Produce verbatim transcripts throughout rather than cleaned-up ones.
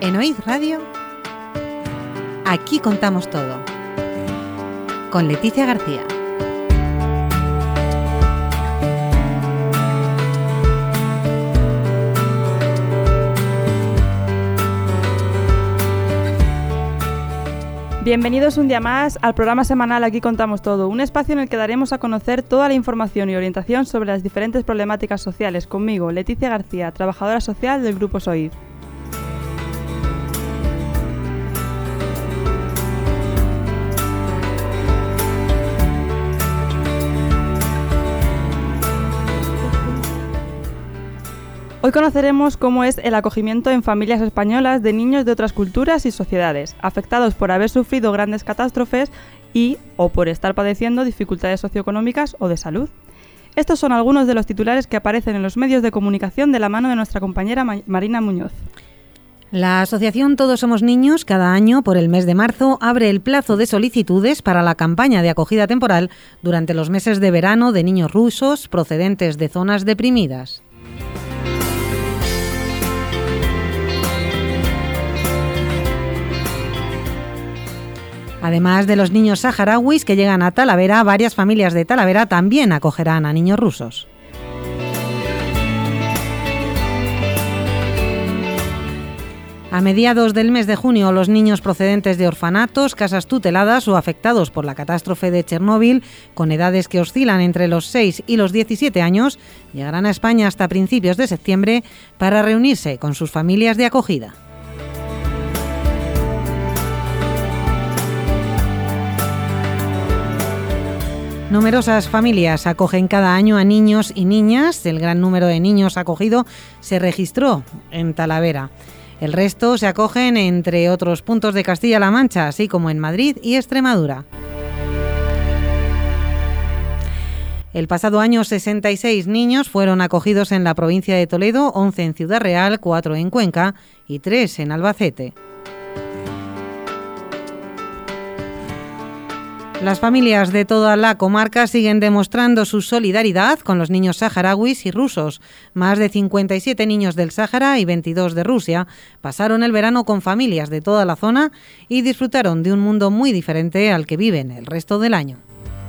En Oíd Radio, aquí contamos todo. Con Leticia García. Bienvenidos un día más al programa semanal Aquí Contamos Todo, un espacio en el que daremos a conocer toda la información y orientación sobre las diferentes problemáticas sociales conmigo, Leticia García, trabajadora social del Grupo Soid. Hoy conoceremos cómo es el acogimiento en familias españolas de niños de otras culturas y sociedades, afectados por haber sufrido grandes catástrofes y o por estar padeciendo dificultades socioeconómicas o de salud. Estos son algunos de los titulares que aparecen en los medios de comunicación de la mano de nuestra compañera Marina Muñoz. La asociación Todos Somos Niños, cada año, por el mes de marzo, abre el plazo de solicitudes para la campaña de acogida temporal durante los meses de verano de niños rusos procedentes de zonas deprimidas. Además de los niños saharauis que llegan a Talavera, varias familias de Talavera también acogerán a niños rusos. A mediados del mes de junio, los niños procedentes de orfanatos, casas tuteladas o afectados por la catástrofe de Chernóbil, con edades que oscilan entre los seis y los diecisiete años, llegarán a España hasta principios de septiembre para reunirse con sus familias de acogida. Numerosas familias acogen cada año a niños y niñas. El gran número de niños acogido se registró en Talavera. El resto se acogen entre otros puntos de Castilla-La Mancha, así como en Madrid y Extremadura. El pasado año, sesenta y seis niños fueron acogidos en la provincia de Toledo, once en Ciudad Real, cuatro en Cuenca y tres en Albacete. Las familias de toda la comarca siguen demostrando su solidaridad con los niños saharauis y rusos. Más de cincuenta y siete niños del Sáhara y veintidós de Rusia pasaron el verano con familias de toda la zona y disfrutaron de un mundo muy diferente al que viven el resto del año.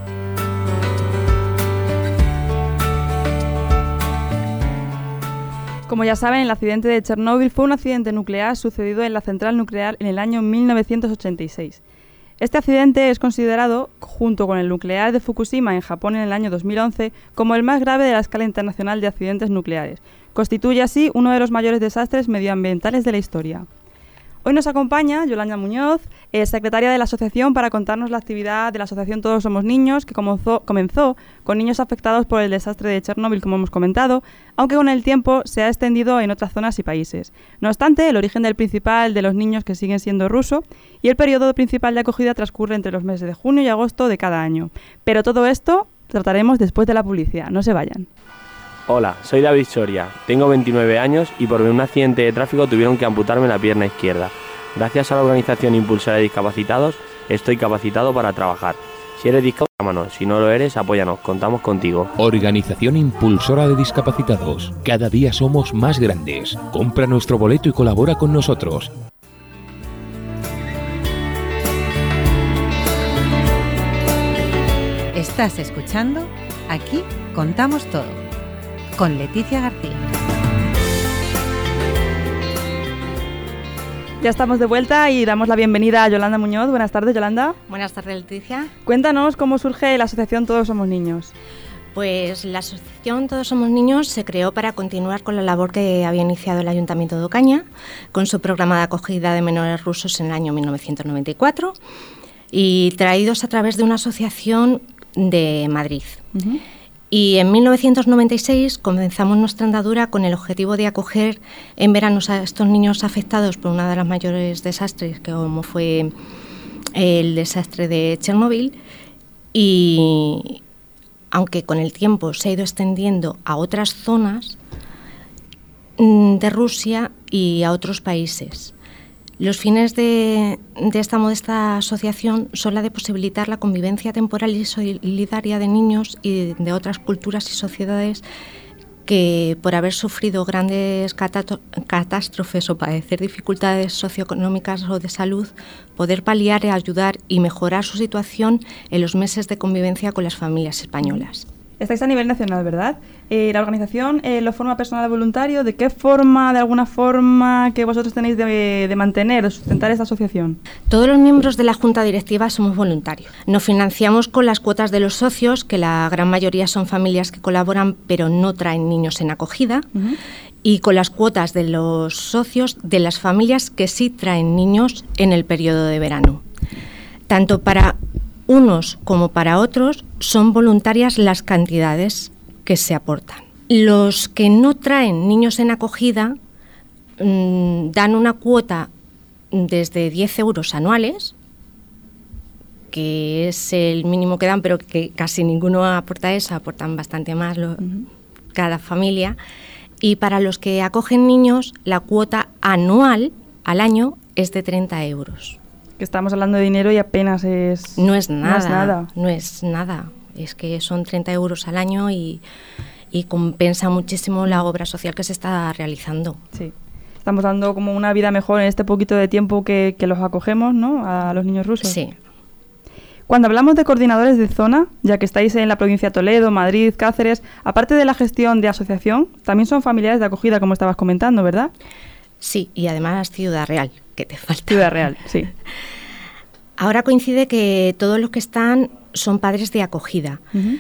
Como ya saben, el accidente de Chernóbil fue un accidente nuclear sucedido en la central nuclear en el año mil novecientos ochenta y seis. Este accidente es considerado, junto con el nuclear de Fukushima en Japón en el año dos mil once, como el más grave de la escala internacional de accidentes nucleares. Constituye así uno de los mayores desastres medioambientales de la historia. Hoy nos acompaña Yolanda Muñoz, eh, secretaria de la asociación, para contarnos la actividad de la asociación Todos Somos Niños, que comenzó, comenzó con niños afectados por el desastre de Chernóbil, como hemos comentado, aunque con el tiempo se ha extendido en otras zonas y países. No obstante, el origen del principal de los niños que siguen siendo ruso y el periodo principal de acogida transcurre entre los meses de junio y agosto de cada año. Pero todo esto trataremos después de la publicidad. No se vayan. Hola, soy David Soria, tengo veintinueve años y por un accidente de tráfico tuvieron que amputarme la pierna izquierda. Gracias a la organización Impulsora de Discapacitados estoy capacitado para trabajar. Si eres discapacitado, llámanos, si no lo eres, apóyanos, contamos contigo. Organización Impulsora de Discapacitados, cada día somos más grandes. Compra nuestro boleto y colabora con nosotros. Estás escuchando Aquí Contamos Todo, con Leticia García. Ya estamos de vuelta y damos la bienvenida a Yolanda Muñoz. Buenas tardes, Yolanda. Buenas tardes, Leticia. Cuéntanos cómo surge la asociación Todos Somos Niños. Pues la asociación Todos Somos Niños se creó para continuar con la labor que había iniciado el Ayuntamiento de Ocaña con su programa de acogida de menores rusos en el año mil novecientos noventa y cuatro y traídos a través de una asociación de Madrid. Uh-huh. Y en mil novecientos noventa y seis comenzamos nuestra andadura con el objetivo de acoger en verano a estos niños afectados por uno de los mayores desastres, que como fue el desastre de Chernóbil, y aunque con el tiempo se ha ido extendiendo a otras zonas de Rusia y a otros países. Los fines de, de esta modesta asociación son la de posibilitar la convivencia temporal y solidaria de niños y de otras culturas y sociedades que por haber sufrido grandes catato- catástrofes o padecer dificultades socioeconómicas o de salud, poder paliar, ayudar y mejorar su situación en los meses de convivencia con las familias españolas. Estáis a nivel nacional, ¿verdad? Eh, ¿La organización eh, lo forma personal voluntario? ¿De qué forma, de alguna forma, que vosotros tenéis de, de mantener, de sustentar esta asociación? Todos los miembros de la Junta Directiva somos voluntarios. Nos financiamos con las cuotas de los socios, que la gran mayoría son familias que colaboran pero no traen niños en acogida, uh-huh. y con las cuotas de los socios de las familias que sí traen niños en el periodo de verano. Tanto para unos como para otros son voluntarias las cantidades que se aportan. Los que no traen niños en acogida mmm, dan una cuota desde diez euros anuales, que es el mínimo que dan, pero que casi ninguno aporta eso, aportan bastante más lo, uh-huh. cada familia. Y para los que acogen niños, la cuota anual al año es de treinta euros. Que estamos hablando de dinero y apenas es... No es nada, no es nada. No es nada. Es que son treinta euros al año y, y compensa muchísimo la obra social que se está realizando. Sí. Estamos dando como una vida mejor en este poquito de tiempo que, que los acogemos, ¿no?, a los niños rusos. Sí. Cuando hablamos de coordinadores de zona, ya que estáis en la provincia de Toledo, Madrid, Cáceres, aparte de la gestión de asociación, también son familiares de acogida, como estabas comentando, ¿verdad? Sí, y además Ciudad Real, que te falta. Ciudad Real, sí. Ahora coincide que todos los que están son padres de acogida, uh-huh.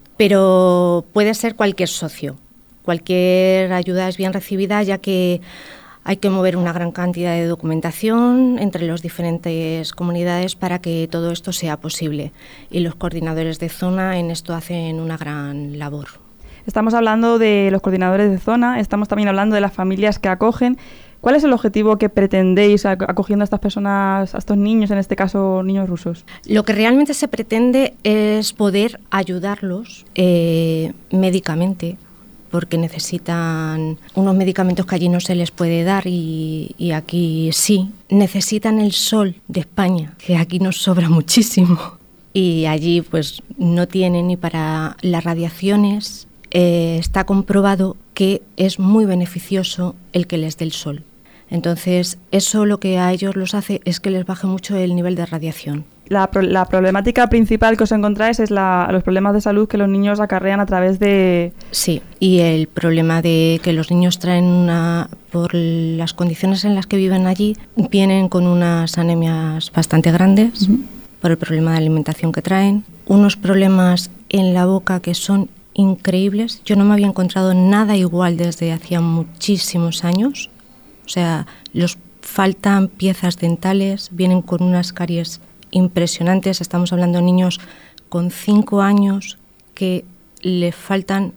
pero puede ser cualquier socio. Cualquier ayuda es bien recibida, ya que hay que mover una gran cantidad de documentación entre las diferentes comunidades para que todo esto sea posible. Y los coordinadores de zona en esto hacen una gran labor. Estamos hablando de los coordinadores de zona, estamos también hablando de las familias que acogen. ¿Cuál es el objetivo que pretendéis acogiendo a estas personas, a estos niños, en este caso niños rusos? Lo que realmente se pretende es poder ayudarlos eh, médicamente, porque necesitan unos medicamentos que allí no se les puede dar y, y aquí sí. Necesitan el sol de España, que aquí nos sobra muchísimo. Y allí pues no tienen ni para las radiaciones. Eh, está comprobado que es muy beneficioso el que les dé el sol. Entonces, eso lo que a ellos los hace es que les baje mucho el nivel de radiación. La, la problemática principal que os encontráis es la, los problemas de salud que los niños acarrean a través de... Sí, y el problema de que los niños traen una... por las condiciones en las que viven allí, vienen con unas anemias bastante grandes, uh-huh. por el problema de alimentación que traen, unos problemas en la boca que son increíbles. Yo no me había encontrado nada igual desde hacía muchísimos años. O sea, les faltan piezas dentales, vienen con unas caries impresionantes. Estamos hablando de niños con cinco años que les faltan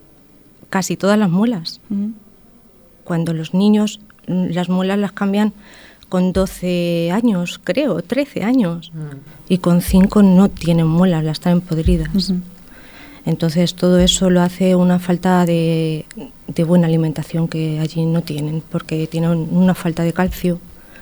casi todas las muelas. Uh-huh. Cuando los niños las muelas las cambian con doce años, creo, trece años. Uh-huh. Y con cinco no tienen muelas, las traen podridas. Uh-huh. Entonces todo eso lo hace una falta de, de buena alimentación que allí no tienen, porque tienen una falta de calcio,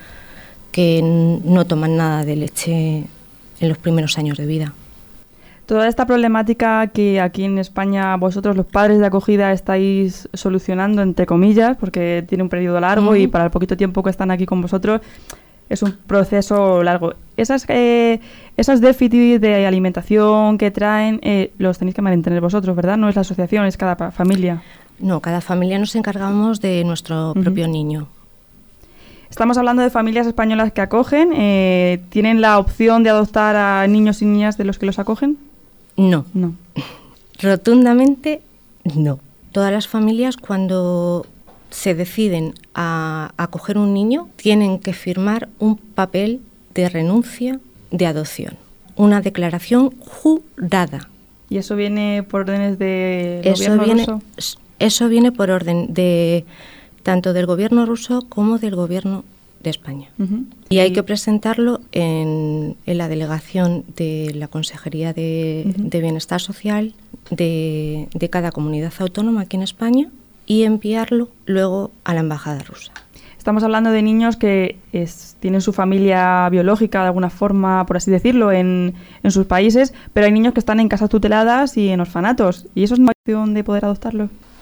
que no toman nada de leche en los primeros años de vida. Toda esta problemática que aquí en España vosotros los padres de acogida estáis solucionando, entre comillas, porque tiene un periodo largo, uh-huh. y para el poquito tiempo que están aquí con vosotros es un proceso largo. Esas, eh, esos déficits de alimentación que traen, eh, los tenéis que mantener vosotros, ¿verdad? No es la asociación, es cada pa- familia. No, cada familia nos encargamos de nuestro uh-huh. propio niño. Estamos hablando de familias españolas que acogen. Eh, ¿Tienen la opción de adoptar a niños y niñas de los que los acogen? No. No. Rotundamente no. Todas las familias, cuando se deciden a acoger un niño, tienen que firmar un papel de renuncia de adopción, una declaración jurada. ¿Y eso viene por órdenes del eso gobierno viene, ruso? Eso viene por orden de tanto del gobierno ruso como del gobierno de España. Uh-huh. Y hay que presentarlo en, en la delegación de la Consejería de, uh-huh. de Bienestar Social de, de cada comunidad autónoma aquí en España, y enviarlo luego a la embajada rusa. Estamos hablando de niños que es, tienen su familia biológica de alguna forma, por así decirlo, en, en sus países, pero hay niños que están en casas tuteladas y en orfanatos. ¿Y eso es una opción de poder adoptarlos?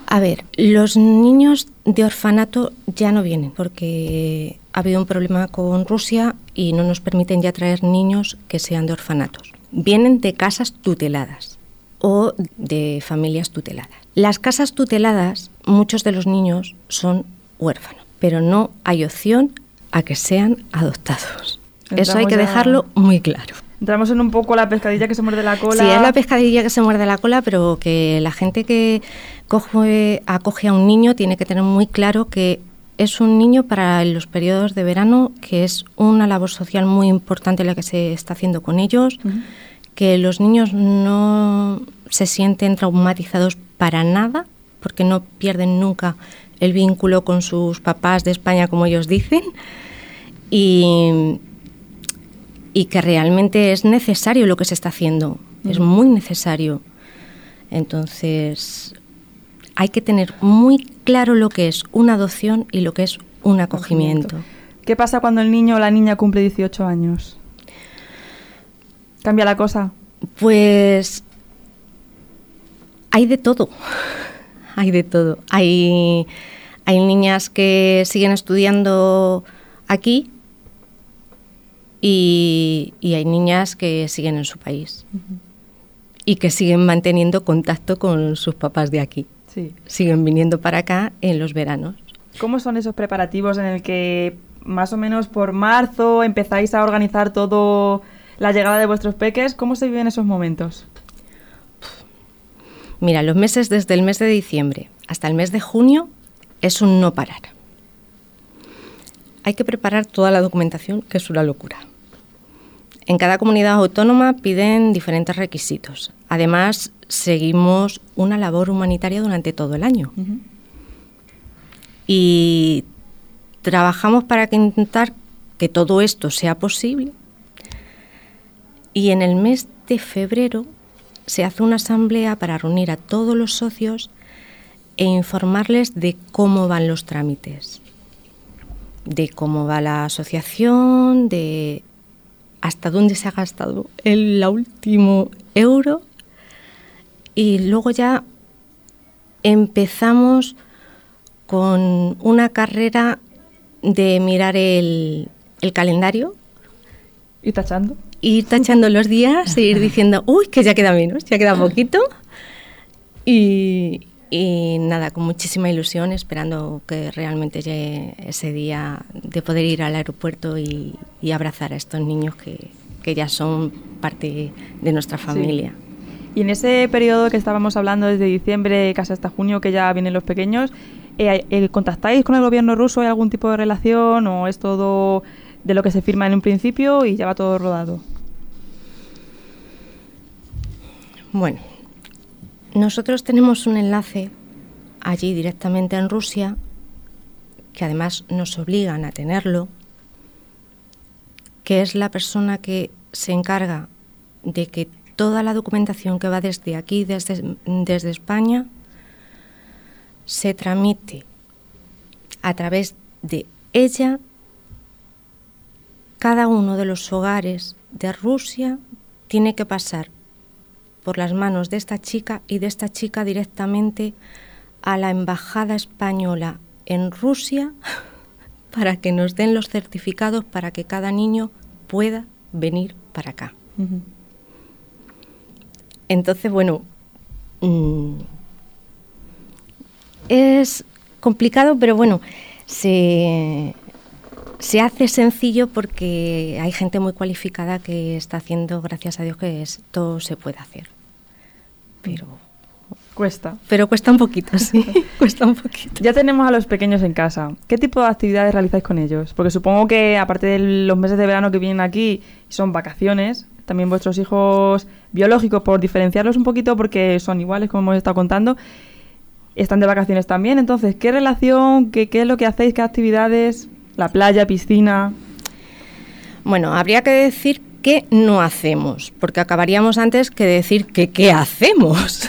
A ver, los niños de orfanato ya no vienen porque ha habido un problema con Rusia y no nos permiten ya traer niños que sean de orfanatos. Vienen de casas tuteladas o de familias tuteladas. Las casas tuteladas, muchos de los niños son huérfanos, pero no hay opción a que sean adoptados. Entramos Eso hay que ya... dejarlo muy claro. Entramos en un poco la pescadilla que se muerde la cola. Sí, es la pescadilla que se muerde la cola, pero que la gente que coge, acoge a un niño tiene que tener muy claro que es un niño para los periodos de verano, que es una labor social muy importante la que se está haciendo con ellos, uh-huh. que los niños no se sienten traumatizados para nada, porque no pierden nunca el vínculo con sus papás de España, como ellos dicen, y... y que realmente es necesario lo que se está haciendo, mm. es muy necesario. Entonces, hay que tener muy claro lo que es una adopción y lo que es un acogimiento. ¿Qué pasa cuando el niño o la niña cumple dieciocho años? ¿Cambia la cosa? Pues hay de todo, hay de todo. Hay, hay niñas que siguen estudiando aquí, Y, y hay niñas que siguen en su país uh-huh. y que siguen manteniendo contacto con sus papás de aquí. Sí. Siguen viniendo para acá en los veranos. ¿Cómo son esos preparativos en el que más o menos por marzo empezáis a organizar todo la llegada de vuestros peques? ¿Cómo se viven esos momentos? Mira, los meses desde el mes de diciembre hasta el mes de junio es un no parar. Hay que preparar toda la documentación, que es una locura. En cada comunidad autónoma piden diferentes requisitos. Además, seguimos una labor humanitaria durante todo el año. Uh-huh. Y trabajamos para que intentar que todo esto sea posible. Y en el mes de febrero se hace una asamblea para reunir a todos los socios e informarles de cómo van los trámites, de cómo va la asociación, de hasta dónde se ha gastado el último euro, y luego ya empezamos con una carrera de mirar el, el calendario. ¿Y tachando? Ir tachando los días e ir diciendo, uy, que ya queda menos, ya queda poquito. Y... Y nada, con muchísima ilusión, esperando que realmente llegue ese día de poder ir al aeropuerto y, y abrazar a estos niños que, que ya son parte de nuestra familia. Sí. Y en ese periodo que estábamos hablando desde diciembre casi hasta junio, que ya vienen los pequeños, eh, eh, ¿contactáis con el gobierno ruso? ¿Hay algún tipo de relación o es todo de lo que se firma en un principio y ya va todo rodado? Bueno, nosotros tenemos un enlace allí directamente en Rusia, que además nos obligan a tenerlo, que es la persona que se encarga de que toda la documentación que va desde aquí, desde, desde España, se tramite a través de ella. Cada uno de los hogares de Rusia tiene que pasar por las manos de esta chica y de esta chica directamente a la embajada española en Rusia para que nos den los certificados para que cada niño pueda venir para acá. Uh-huh. Entonces, bueno, mmm, es complicado, pero bueno, se, se hace sencillo porque hay gente muy cualificada que está haciendo, gracias a Dios, que esto se puede hacer. Pero cuesta. Pero cuesta un poquito, sí, cuesta un poquito. Ya tenemos a los pequeños en casa. ¿Qué tipo de actividades realizáis con ellos? Porque supongo que, aparte de los meses de verano que vienen aquí, son vacaciones, también vuestros hijos biológicos, por diferenciarlos un poquito, porque son iguales, como hemos estado contando, están de vacaciones también. Entonces, ¿qué relación, qué, qué es lo que hacéis, qué actividades? ¿La playa, piscina? Bueno, habría que decir qué no hacemos, porque acabaríamos antes que decir que qué hacemos.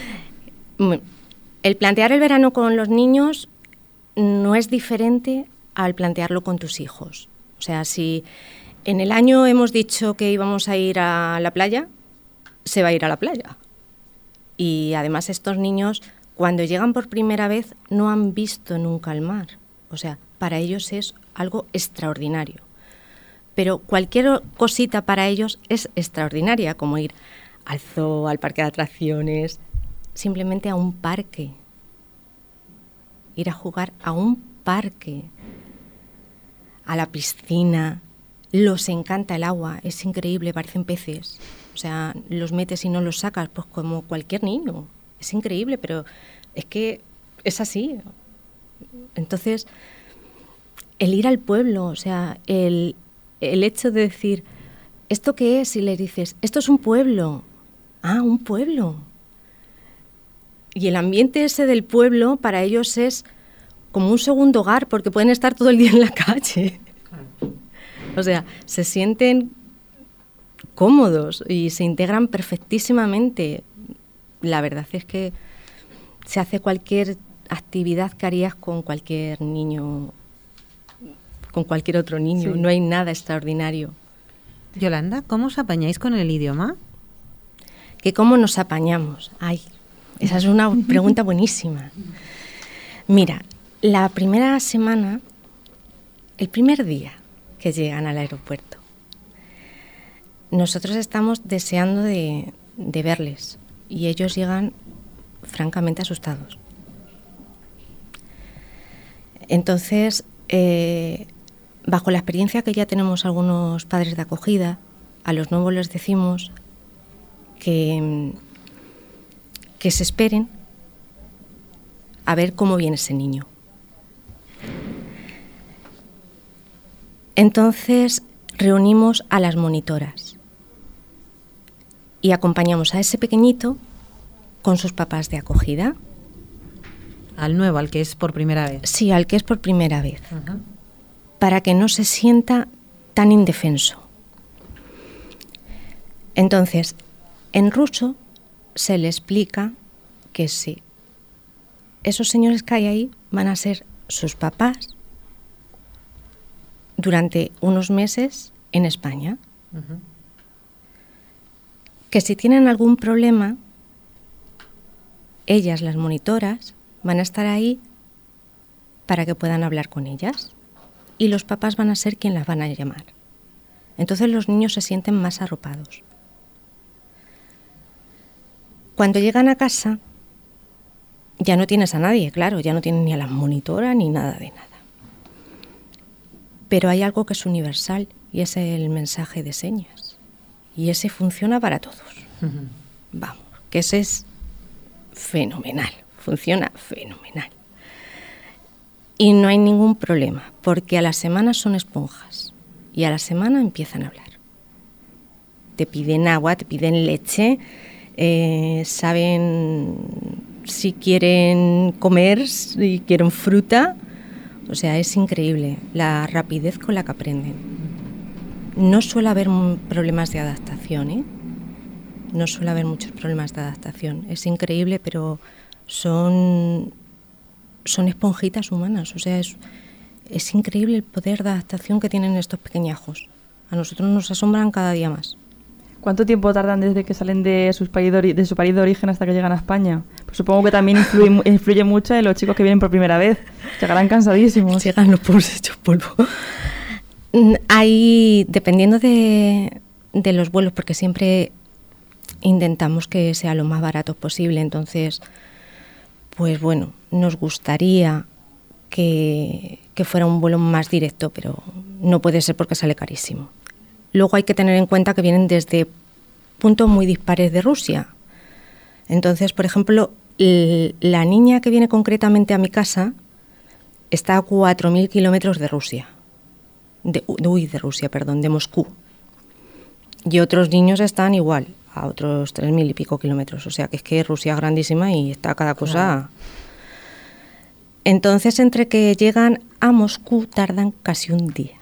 El plantear el verano con los niños no es diferente al plantearlo con tus hijos. O sea, si en el año hemos dicho que íbamos a ir a la playa, se va a ir a la playa. Y además estos niños, cuando llegan por primera vez no han visto nunca el mar. O sea, para ellos es algo extraordinario. Pero cualquier cosita para ellos es extraordinaria, como ir al zoo, al parque de atracciones, simplemente a un parque. Ir a jugar a un parque, a la piscina. Los encanta el agua, es increíble, parecen peces. O sea, los metes y no los sacas, pues como cualquier niño. Es increíble, pero es que es así. Entonces, el ir al pueblo, o sea, el, el hecho de decir, ¿esto qué es? Y le dices, esto es un pueblo. Ah, un pueblo. Y el ambiente ese del pueblo para ellos es como un segundo hogar, porque pueden estar todo el día en la calle. O sea, se sienten cómodos y se integran perfectísimamente. La verdad es que se hace cualquier actividad que harías con cualquier niño, con cualquier otro niño. Sí. No hay nada extraordinario. Yolanda, ¿cómo os apañáis con el idioma? ¿Que cómo nos apañamos? Ay, esa es una pregunta buenísima. Mira, la primera semana, el primer día que llegan al aeropuerto, nosotros estamos deseando de, de verles y ellos llegan francamente asustados. Entonces, eh, bajo la experiencia que ya tenemos algunos padres de acogida, a los nuevos les decimos que, que se esperen a ver cómo viene ese niño. Entonces reunimos a las monitoras y acompañamos a ese pequeñito con sus papás de acogida. Al nuevo, al que es por primera vez. Sí, al que es por primera vez. Uh-huh. Para que no se sienta tan indefenso. Entonces, en ruso se le explica que sí, esos señores que hay ahí van a ser sus papás durante unos meses en España. Uh-huh. Que si tienen algún problema, ellas, las monitoras, van a estar ahí para que puedan hablar con ellas y los papás van a ser quien las van a llamar. Entonces los niños se sienten más arropados. Cuando llegan a casa, ya no tienes a nadie, claro, ya no tienes ni a las monitoras ni nada de nada. Pero hay algo que es universal y es el mensaje de señas. Y ese funciona para todos. Uh-huh. Vamos, que ese es fenomenal, funciona fenomenal. Y no hay ningún problema, porque a la semana son esponjas y a la semana empiezan a hablar. Te piden agua, te piden leche, eh, saben si quieren comer, si quieren fruta. O sea, es increíble la rapidez con la que aprenden. No suele haber problemas de adaptación, ¿eh? No suele haber muchos problemas de adaptación. Es increíble, pero son, son esponjitas humanas. O sea, es, es increíble el poder de adaptación que tienen estos pequeñajos. A nosotros nos asombran cada día más. ¿Cuánto tiempo tardan desde que salen de, sus país de, ori- de su país de origen hasta que llegan a España? Pues supongo que también influye, influye mucho en los chicos que vienen por primera vez. Llegarán cansadísimos. Llegan los pobres hechos polvo. Hay, dependiendo de, de los vuelos, porque siempre intentamos que sea lo más barato posible, entonces, pues bueno, nos gustaría que, que fuera un vuelo más directo, pero no puede ser porque sale carísimo. Luego hay que tener en cuenta que vienen desde puntos muy dispares de Rusia. Entonces, por ejemplo, l- la niña que viene concretamente a mi casa está a cuatro mil kilómetros de Rusia. De, uy, de Rusia, perdón, de Moscú. Y otros niños están igual, a otros tres mil y pico kilómetros. O sea, que es que Rusia es grandísima y está cada cosa... Claro. Entonces, entre que llegan a Moscú tardan casi un día.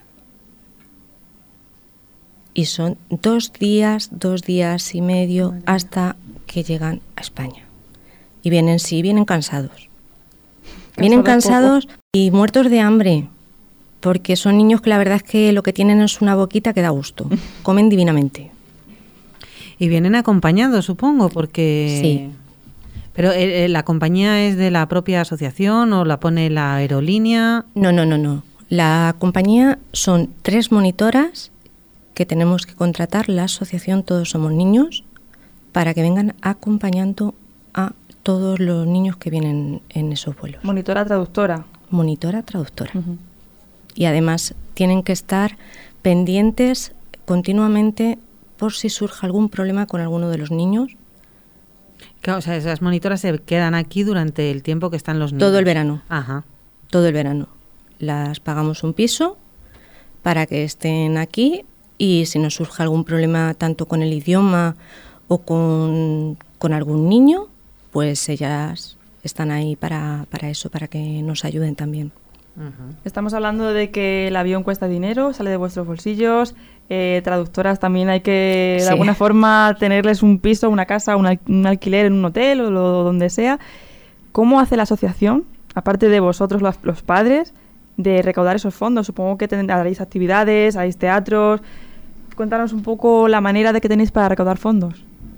Y son dos días, dos días y medio hasta que llegan a España. Y vienen, sí, vienen cansados. Vienen cansados y muertos de hambre, porque son niños que la verdad es que lo que tienen es una boquita que da gusto. Comen divinamente. Y vienen acompañados, supongo, porque... Sí. ¿Pero eh, la compañía es de la propia asociación o la pone la aerolínea? No, no, no, no. La compañía son tres monitoras que tenemos que contratar la asociación Todos Somos Niños para que vengan acompañando a todos los niños que vienen en esos vuelos. Monitora traductora. Monitora traductora. Uh-huh. Y además tienen que estar pendientes continuamente por si surge algún problema con alguno de los niños. Claro, o sea, esas monitoras se quedan aquí durante el tiempo que están los niños. Todo el verano. Ajá. Todo el verano. Las pagamos un piso para que estén aquí y si nos surge algún problema tanto con el idioma o con, con algún niño, pues ellas están ahí para, para eso, para que nos ayuden también. Uh-huh. Estamos hablando de que el avión cuesta dinero, sale de vuestros bolsillos, eh, traductoras también hay que de sí. alguna forma tenerles un piso, una casa, un, al- un alquiler en un hotel o lo, donde sea. ¿Cómo hace la asociación, aparte de vosotros los, los padres, de recaudar esos fondos? Supongo que haréis actividades, haréis teatros. Cuéntanos un poco la manera de que tenéis para recaudar fondos.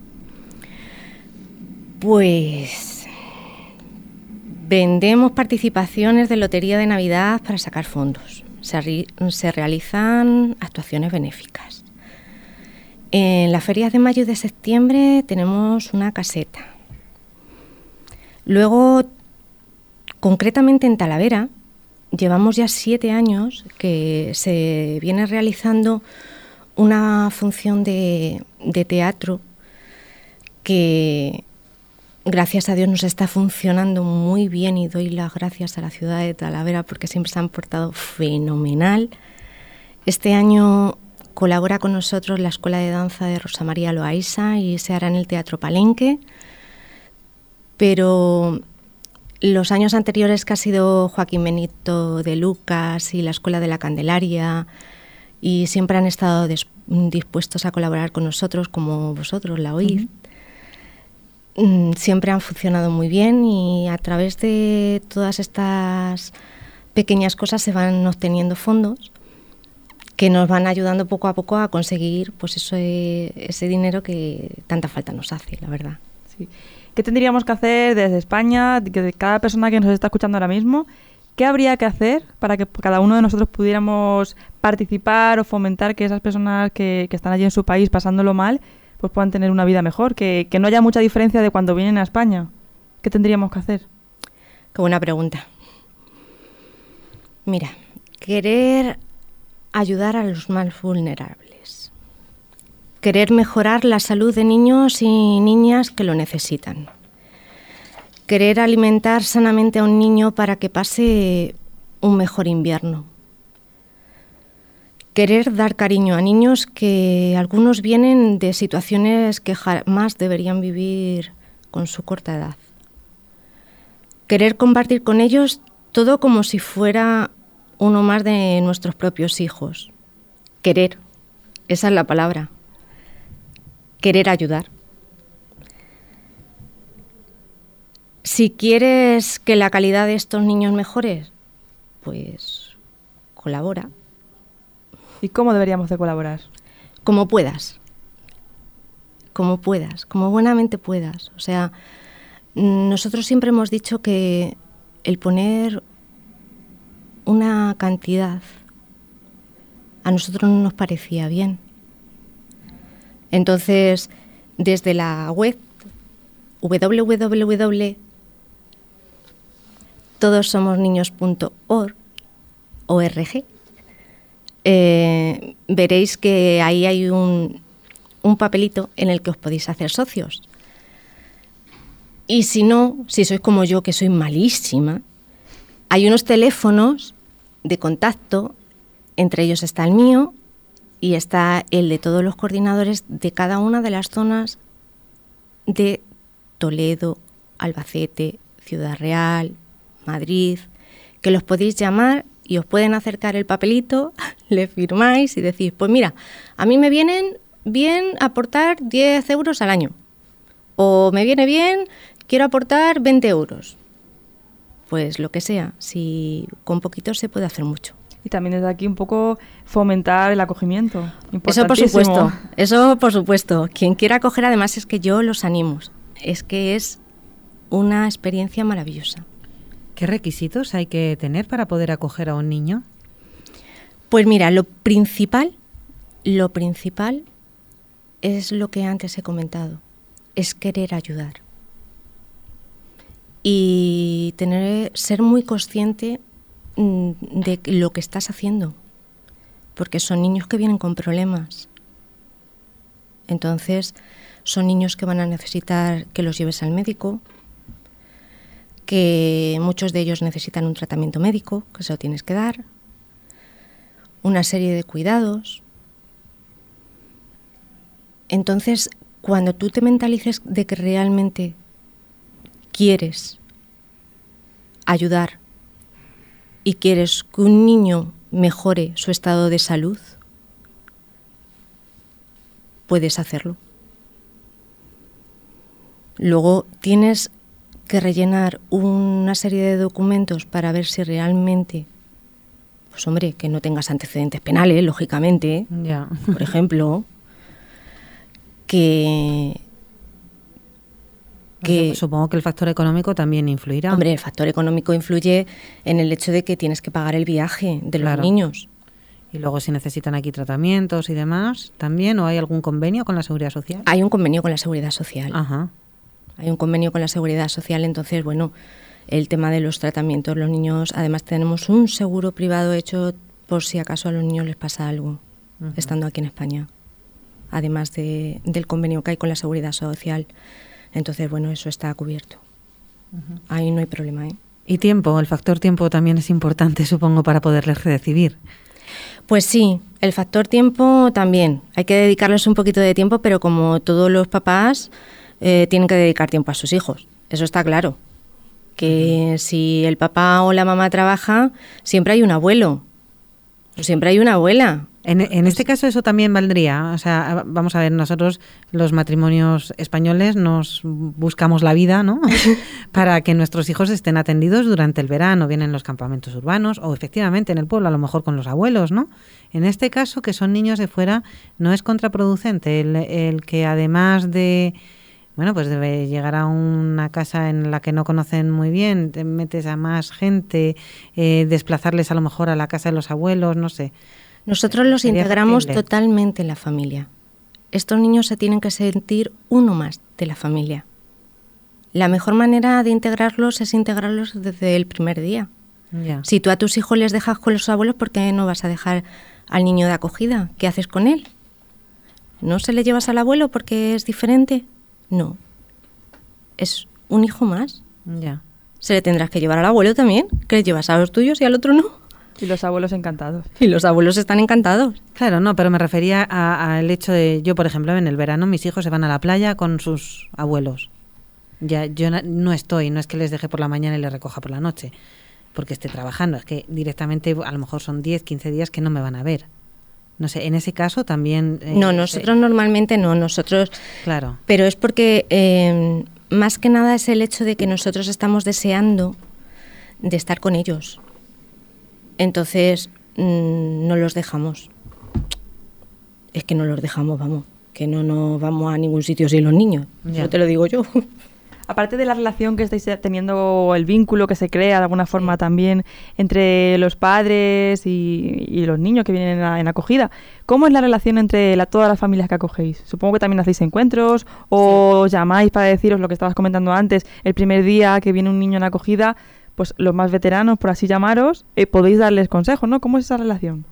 Pues vendemos participaciones de Lotería de Navidad para sacar fondos. Se, re- se realizan actuaciones benéficas. En las ferias de mayo y de septiembre tenemos una caseta. Luego, concretamente en Talavera, llevamos ya siete años que se viene realizando una función de, de teatro que, gracias a Dios, nos está funcionando muy bien y doy las gracias a la ciudad de Talavera porque siempre se han portado fenomenal. Este año colabora con nosotros la Escuela de Danza de Rosa María Loaiza y se hará en el Teatro Palenque, pero los años anteriores que ha sido Joaquín Benito de Lucas y la Escuela de la Candelaria y siempre han estado des- dispuestos a colaborar con nosotros como vosotros, la O I F. Uh-huh. Siempre han funcionado muy bien y a través de todas estas pequeñas cosas se van obteniendo fondos que nos van ayudando poco a poco a conseguir pues eso, ese dinero que tanta falta nos hace, la verdad. Sí. ¿Qué tendríamos que hacer desde España, que de cada persona que nos está escuchando ahora mismo? ¿Qué habría que hacer para que cada uno de nosotros pudiéramos participar o fomentar que esas personas que, que están allí en su país pasándolo mal pues puedan tener una vida mejor? Que, que no haya mucha diferencia de cuando vienen a España. ¿Qué tendríamos que hacer? Qué buena pregunta. Mira, querer ayudar a los más vulnerables. Querer mejorar la salud de niños y niñas que lo necesitan. Querer alimentar sanamente a un niño para que pase un mejor invierno. Querer dar cariño a niños que algunos vienen de situaciones que jamás deberían vivir con su corta edad. Querer compartir con ellos todo como si fuera uno más de nuestros propios hijos. Querer, esa es la palabra. Querer ayudar. Si quieres que la calidad de estos niños mejore, pues colabora. ¿Y cómo deberíamos de colaborar? Como puedas. Como puedas, como buenamente puedas. O sea, nosotros siempre hemos dicho que el poner una cantidad a nosotros no nos parecía bien. Entonces, desde la web doble u doble u doble u punto todos somos niños punto org eh, veréis que ahí hay un, un papelito en el que os podéis hacer socios. Y si no, si sois como yo, que soy malísima, hay unos teléfonos de contacto, entre ellos está el mío y está el de todos los coordinadores de cada una de las zonas de Toledo, Albacete, Ciudad Real, Madrid, que los podéis llamar y os pueden acercar el papelito, le firmáis y decís, pues mira, a mí me vienen bien aportar diez euros al año, o me viene bien, quiero aportar veinte euros. Pues lo que sea, si con poquito se puede hacer mucho. Y también desde aquí un poco fomentar el acogimiento. Eso por supuesto, eso por supuesto. Quien quiera acoger, además es que yo los animo. Es que es una experiencia maravillosa. ¿Qué requisitos hay que tener para poder acoger a un niño? Pues mira, lo principal, lo principal es lo que antes he comentado, es querer ayudar. Y tener, ser muy consciente de lo que estás haciendo, porque son niños que vienen con problemas. Entonces, son niños que van a necesitar que los lleves al médico, que muchos de ellos necesitan un tratamiento médico, que se lo tienes que dar, una serie de cuidados. Entonces, cuando tú te mentalices de que realmente quieres ayudar y quieres que un niño mejore su estado de salud, puedes hacerlo. Luego tienes que rellenar una serie de documentos para ver si realmente, pues hombre, que no tengas antecedentes penales, lógicamente, Ya. por ejemplo, que... que Supongo que el factor económico también influirá. Hombre, el factor económico influye en el hecho de que tienes que pagar el viaje de Claro. los niños. Y luego si necesitan aquí tratamientos y demás, ¿también? ¿O hay algún convenio con la Seguridad Social? Hay un convenio con la Seguridad Social. Ajá. Hay un convenio con la Seguridad Social, entonces, bueno, el tema de los tratamientos, los niños, además tenemos un seguro privado hecho por si acaso a los niños les pasa algo, Ujú. estando aquí en España, además de, del convenio que hay con la Seguridad Social. Entonces, bueno, eso está cubierto. Ujú. Ahí no hay problema, ¿eh? Y tiempo, el factor tiempo también es importante, supongo, para poderles recibir. Pues sí, el factor tiempo también. Hay que dedicarles un poquito de tiempo, pero como todos los papás eh, tienen que dedicar tiempo a sus hijos. Eso está claro. Que uh-huh. si el papá o la mamá trabaja, siempre hay un abuelo. O siempre hay una abuela. En, en este caso eso también valdría. O sea, vamos a ver, nosotros los matrimonios españoles nos buscamos la vida, ¿no? Para que nuestros hijos estén atendidos durante el verano, bien en los campamentos urbanos o efectivamente en el pueblo, a lo mejor con los abuelos, ¿no? En este caso, que son niños de fuera, no es contraproducente el, el que además de... Bueno, pues debe llegar a una casa en la que no conocen muy bien, te metes a más gente, eh, desplazarles a lo mejor a la casa de los abuelos, no sé. Nosotros los Sería integramos factible. totalmente en la familia. Estos niños se tienen que sentir uno más de la familia. La mejor manera de integrarlos es integrarlos desde el primer día. Ya. Si tú a tus hijos les dejas con los abuelos, ¿por qué no vas a dejar al niño de acogida? ¿Qué haces con él? ¿No se le llevas al abuelo porque es diferente? No. Es un hijo más. Ya. Se le tendrás que llevar al abuelo también, que le llevas a los tuyos y al otro no. Y los abuelos encantados. Y los abuelos están encantados. Claro, no, pero me refería al hecho de, yo por ejemplo, en el verano mis hijos se van a la playa con sus abuelos. Ya, yo na- no estoy, no es que les deje por la mañana y les recoja por la noche, porque esté trabajando, es que directamente a lo mejor son diez, quince días que no me van a ver. No sé, en ese caso también... eh, No, nosotros eh, normalmente no, nosotros... Claro. Pero es porque eh, más que nada es el hecho de que nosotros estamos deseando de estar con ellos. Entonces, mmm, no los dejamos. Es que no los dejamos, vamos. Que no, no vamos a ningún sitio sin los niños. Ya. Eso te lo digo yo. Aparte de la relación que estáis teniendo, el vínculo que se crea de alguna forma también entre los padres y, y los niños que vienen en, a- en acogida, ¿cómo es la relación entre la, todas las familias que acogéis? Supongo que también hacéis encuentros o os llamáis para deciros lo que estabas comentando antes, el primer día que viene un niño en acogida, pues los más veteranos, por así llamaros, eh, podéis darles consejos, ¿no? ¿Cómo es esa relación?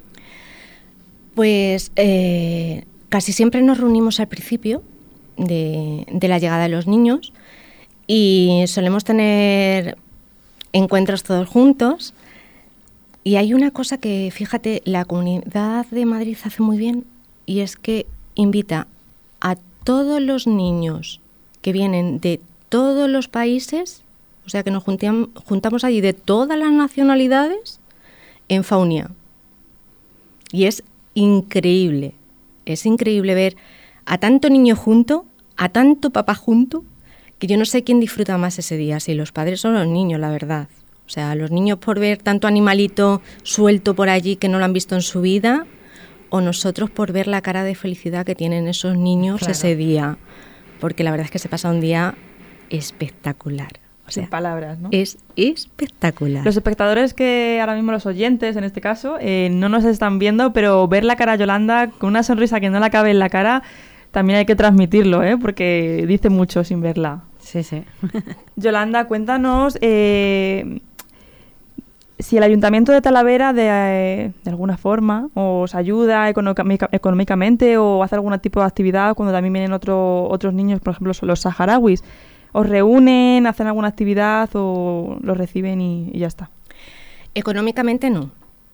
Pues eh, casi siempre nos reunimos al principio de, de la llegada de los niños y solemos tener encuentros todos juntos. Y hay una cosa que, fíjate, la Comunidad de Madrid hace muy bien y es que invita a todos los niños que vienen de todos los países, o sea que nos juntiam- juntamos allí de todas las nacionalidades en Faunia. Y es increíble, es increíble ver a tanto niño junto, a tanto papá junto, que yo no sé quién disfruta más ese día, si los padres o los niños, la verdad. O sea, los niños por ver tanto animalito suelto por allí que no lo han visto en su vida, o nosotros por ver la cara de felicidad que tienen esos niños Claro. ese día. Porque la verdad es que se pasa un día espectacular. O sea, Sin palabras, ¿no? Es espectacular. Los espectadores que ahora mismo, los oyentes en este caso, eh, no nos están viendo, pero ver la cara de Yolanda con una sonrisa que no la cabe en la cara, también hay que transmitirlo, ¿eh? Porque dice mucho sin verla. Sí, sí. Yolanda, cuéntanos eh, si el Ayuntamiento de Talavera de, eh, de alguna forma os ayuda económica, económicamente o hace algún tipo de actividad cuando también vienen otro, otros niños, por ejemplo, los saharauis. ¿Os reúnen, hacen alguna actividad o los reciben y, y ya está? Económicamente no.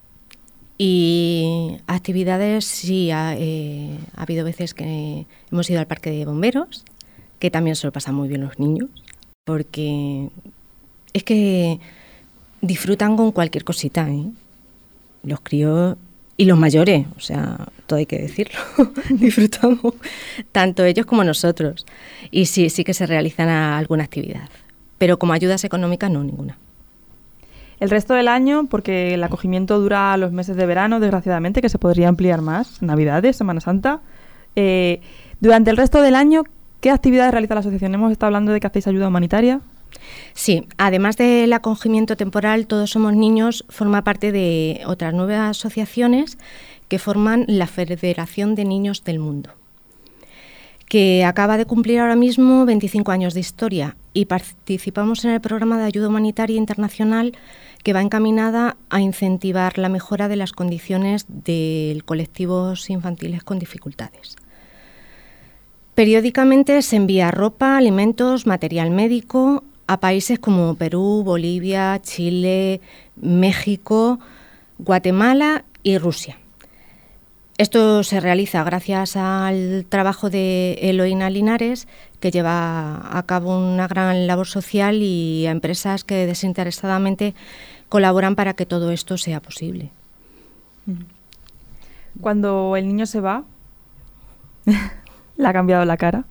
Y actividades sí, ha, eh, ha habido veces que hemos ido al parque de bomberos, que también se lo pasan muy bien los niños, porque es que disfrutan con cualquier cosita, ¿eh? Los críos y los mayores, o sea, todo hay que decirlo, disfrutamos, tanto ellos como nosotros. Y sí, sí que se realizan alguna actividad, pero como ayudas económicas no, ninguna. El resto del año, porque el acogimiento dura los meses de verano, desgraciadamente, que se podría ampliar más, Navidades, Semana Santa. Eh, durante el resto del año, ¿qué actividades realiza la asociación? Hemos estado hablando de que hacéis ayuda humanitaria. Sí, además del acogimiento temporal, Todos Somos Niños forma parte de otras nueve asociaciones que forman la Federación de Niños del Mundo, que acaba de cumplir ahora mismo veinticinco años de historia, y participamos en el programa de ayuda humanitaria internacional que va encaminada a incentivar la mejora de las condiciones de colectivos infantiles con dificultades. Periódicamente se envía ropa, alimentos, material médico a países como Perú, Bolivia, Chile, México, Guatemala y Rusia. Esto se realiza gracias al trabajo de Eloína Linares, que lleva a cabo una gran labor social, y a empresas que desinteresadamente colaboran para que todo esto sea posible. Cuando el niño se va, le ha cambiado la cara.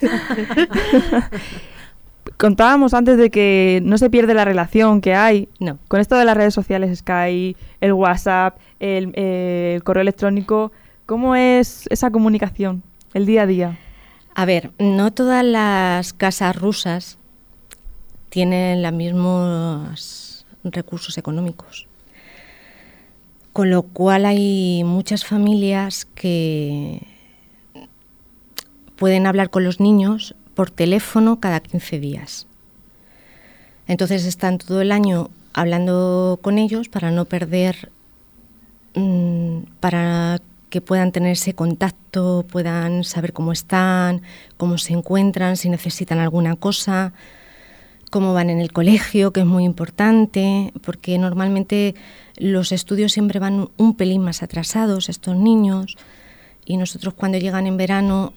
Contábamos antes de que no se pierde la relación que hay. No. Con esto de las redes sociales, Skype, el WhatsApp, el, eh, el correo electrónico, ¿cómo es esa comunicación, el día a día? A ver, no todas las casas rusas tienen los mismos recursos económicos, con lo cual hay muchas familias que pueden hablar con los niños por teléfono cada quince días. Entonces están todo el año hablando con ellos para no perder, mmm, para que puedan tener ese contacto, puedan saber cómo están, cómo se encuentran, si necesitan alguna cosa, cómo van en el colegio, que es muy importante, porque normalmente los estudios siempre van un pelín más atrasados, estos niños, y nosotros cuando llegan en verano,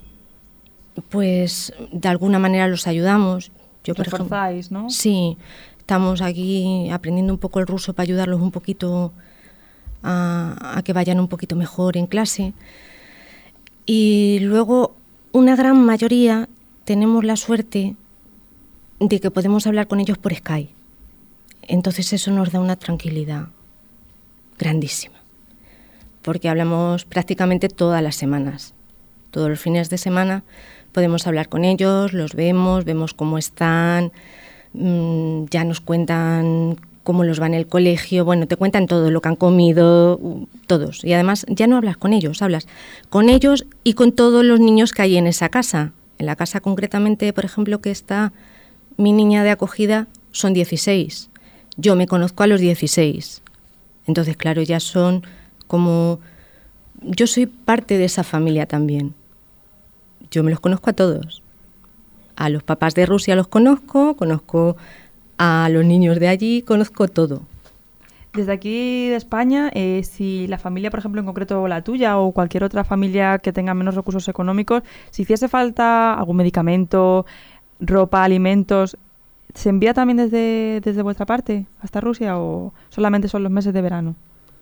pues de alguna manera los ayudamos. Yo, por ejemplo, reforzáis, ¿no? Sí, estamos aquí aprendiendo un poco el ruso para ayudarlos un poquito a, a que vayan un poquito mejor en clase. Y luego una gran mayoría tenemos la suerte de que podemos hablar con ellos por Skype. Entonces eso nos da una tranquilidad grandísima, porque hablamos prácticamente todas las semanas, todos los fines de semana podemos hablar con ellos, los vemos, vemos cómo están, mmm, ya nos cuentan cómo los va en el colegio, bueno, te cuentan todo, lo que han comido, todos. Y además ya no hablas con ellos, hablas con ellos y con todos los niños que hay en esa casa. En la casa concretamente, por ejemplo, que está mi niña de acogida, son dieciséis. Yo me conozco a los dieciséis. Entonces, claro, ya son como... Yo soy parte de esa familia también. Yo me los conozco a todos. A los papás de Rusia los conozco, conozco a los niños de allí, conozco todo. Desde aquí de España, eh, si la familia, por ejemplo, en concreto la tuya o cualquier otra familia que tenga menos recursos económicos, si hiciese falta algún medicamento, ropa, alimentos, ¿se envía también desde, desde vuestra parte hasta Rusia o solamente son los meses de verano?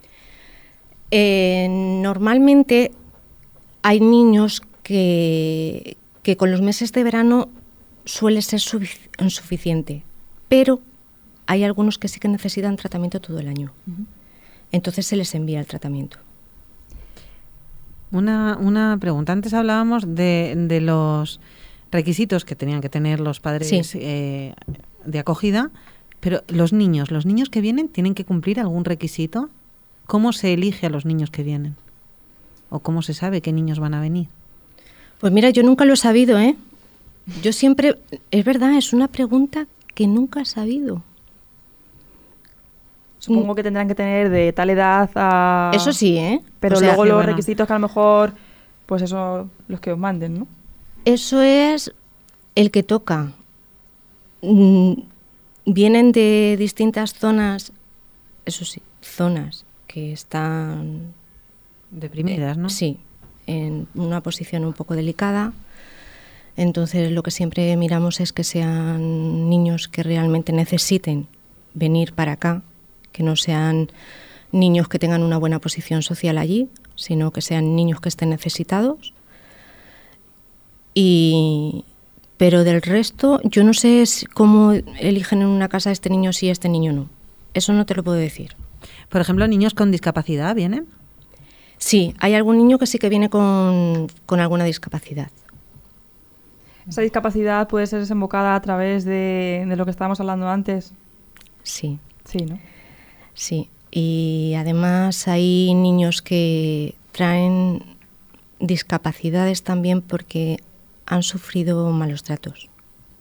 Eh, normalmente hay niños que, que con los meses de verano suele ser sufic- suficiente, pero hay algunos que sí que necesitan tratamiento todo el año. Uh-huh. Entonces se les envía el tratamiento. Una, una pregunta. Antes hablábamos de, de los requisitos que tenían que tener los padres Sí. eh, de acogida, pero los niños, los niños que vienen, ¿tienen que cumplir algún requisito? ¿Cómo se elige a los niños que vienen? ¿O cómo se sabe qué niños van a venir? Pues mira, yo nunca lo he sabido, ¿eh? Yo siempre, es verdad, es una pregunta que nunca he sabido. Supongo que tendrán que tener de tal edad a... Eso sí, ¿eh? Pero O sea, luego que los bueno. requisitos que a lo mejor, pues eso, los que os manden, ¿no? Eso es el que toca. Mm, vienen de distintas zonas, eso sí, zonas que están... Deprimidas, ¿no? Eh, sí, en una posición un poco delicada. Entonces lo que siempre miramos es que sean niños que realmente necesiten venir para acá, que no sean niños que tengan una buena posición social allí, sino que sean niños que estén necesitados. Y, pero del resto, yo no sé si- cómo eligen en una casa a este niño sí, a este niño no. Eso no te lo puedo decir. Por ejemplo, niños con discapacidad, ¿vienen? Sí, hay algún niño que sí que viene con, con alguna discapacidad. Esa discapacidad puede ser desembocada a través de, de lo que estábamos hablando antes. Sí, Sí, ¿no? sí. Y además hay niños que traen discapacidades también porque han sufrido malos tratos.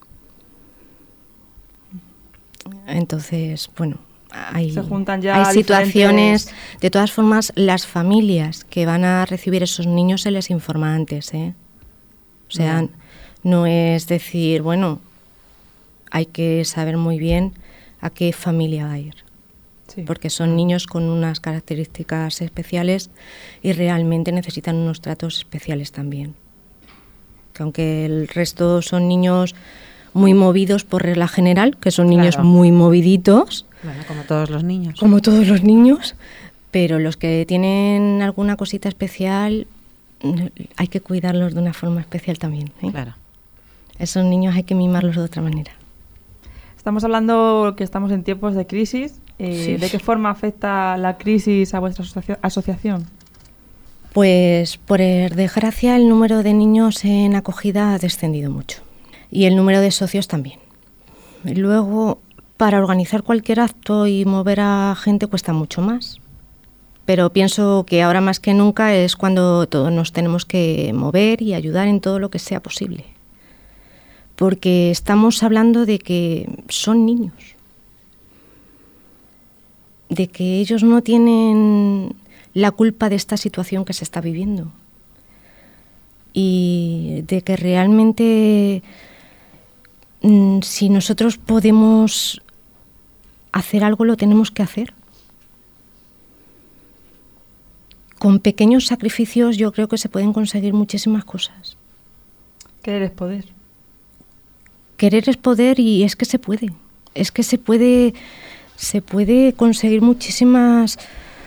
Entonces, bueno, hay, Se juntan ya hay situaciones. diferentes- De todas formas, las familias que van a recibir esos niños se les informa antes, ¿eh? O sea, Ya. no es decir, bueno, hay que saber muy bien a qué familia va a ir. Sí. Porque son niños con unas características especiales y realmente necesitan unos tratos especiales también. Que aunque el resto son niños muy movidos por regla general, que son niños Claro. muy moviditos, Bueno, como todos los niños. como todos los niños, pero los que tienen alguna cosita especial mm, hay que cuidarlos de una forma especial también, ¿eh? Claro. Esos niños hay que mimarlos de otra manera. Estamos hablando que estamos en tiempos de crisis. Eh, Sí. ¿De qué forma afecta la crisis a vuestra asocia- asociación? Pues por desgracia el número de niños en acogida ha descendido mucho y el número de socios también. Y luego, para organizar cualquier acto y mover a gente cuesta mucho más. Pero pienso que ahora más que nunca es cuando todos nos tenemos que mover y ayudar en todo lo que sea posible. Porque estamos hablando de que son niños, de que ellos no tienen la culpa de esta situación que se está viviendo y de que realmente mm, si nosotros podemos hacer algo lo tenemos que hacer. Con pequeños sacrificios yo creo que se pueden conseguir muchísimas cosas. Querer es poder. Querer es poder y es que se puede. Es que se puede, se puede conseguir muchísimas,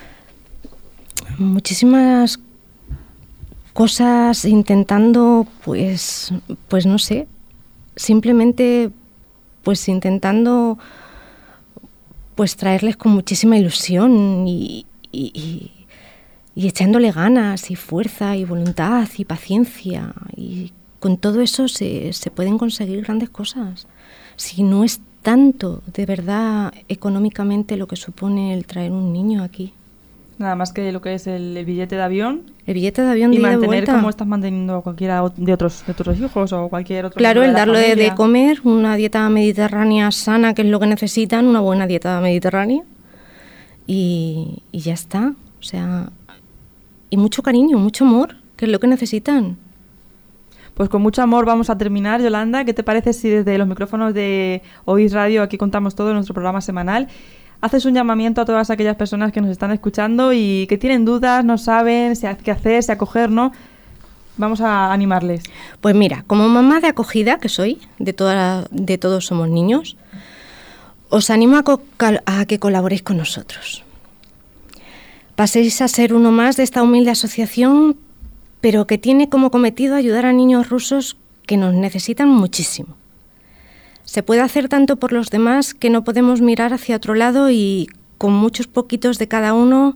muchísimas cosas intentando, pues, pues no sé, simplemente, pues intentando, pues traerles con muchísima ilusión y, y, y, y echándole ganas y fuerza y voluntad y paciencia y con todo eso se, se pueden conseguir grandes cosas. Si no es tanto de verdad económicamente lo que supone el traer un niño aquí. Nada más que lo que es el, el billete de avión El billete de avión de y ida y mantener vuelta. como estás manteniendo a cualquiera o- de otros, de otros hijos o cualquier otro Claro, miembro el la darle de, familia. de comer, una dieta mediterránea sana, que es lo que necesitan, una buena dieta mediterránea. Y, y ya está. O sea, y mucho cariño, mucho amor, que es lo que necesitan. Pues con mucho amor vamos a terminar, Yolanda. ¿Qué te parece si desde los micrófonos de Oís Radio, aquí contamos todo en nuestro programa semanal, haces un llamamiento a todas aquellas personas que nos están escuchando y que tienen dudas, no saben si ha- qué hacer, si acoger, ¿no? Vamos a animarles. Pues mira, como mamá de acogida que soy, de, toda, de todos somos niños, os animo a, co- cal- a que colaboréis con nosotros. Paséis a ser uno más de esta humilde asociación, pero que tiene como cometido ayudar a niños rusos que nos necesitan muchísimo. Se puede hacer tanto por los demás que no podemos mirar hacia otro lado y con muchos poquitos de cada uno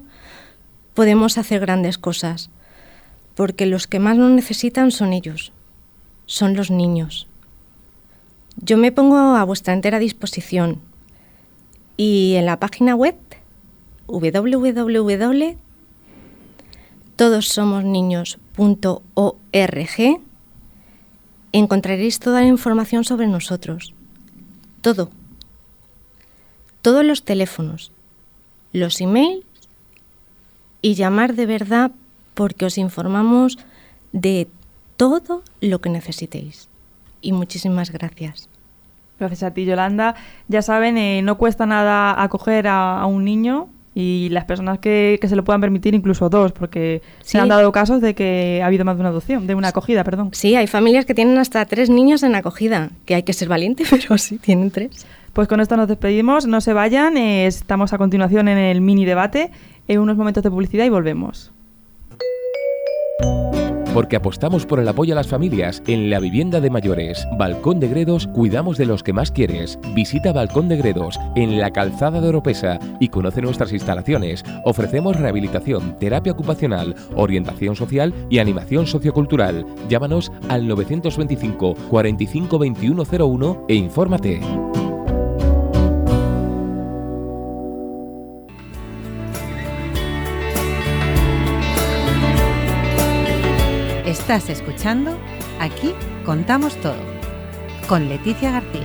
podemos hacer grandes cosas, porque los que más nos necesitan son ellos. son los niños. Yo me pongo a vuestra entera disposición y en la página web doble u doble u doble u punto todos somos niños punto org encontraréis toda la información sobre nosotros. Todo. Todos los teléfonos, los emails y llamar de verdad porque os informamos de todo lo que necesitéis. Y muchísimas gracias. Gracias a ti, Yolanda. Ya saben, eh, no cuesta nada acoger a, a un niño y las personas que, que se lo puedan permitir, incluso dos, porque sí. Se han dado casos de que ha habido más de una adopción, de una acogida, perdón. Sí, hay familias que tienen hasta tres niños en acogida, que hay que ser valiente, pero sí, tienen tres. Pues con esto nos despedimos, no se vayan, eh, estamos a continuación en el mini debate, en unos momentos de publicidad y volvemos. Porque apostamos por el apoyo a las familias en la vivienda de mayores. Balcón de Gredos, cuidamos de los que más quieres. Visita Balcón de Gredos en la Calzada de Oropesa y conoce nuestras instalaciones. Ofrecemos rehabilitación, terapia ocupacional, orientación social y animación sociocultural. Llámanos al nueve dos cinco, cuarenta y cinco, veintiuno cero uno e infórmate. Estás escuchando Aquí Contamos Todo, con Leticia García.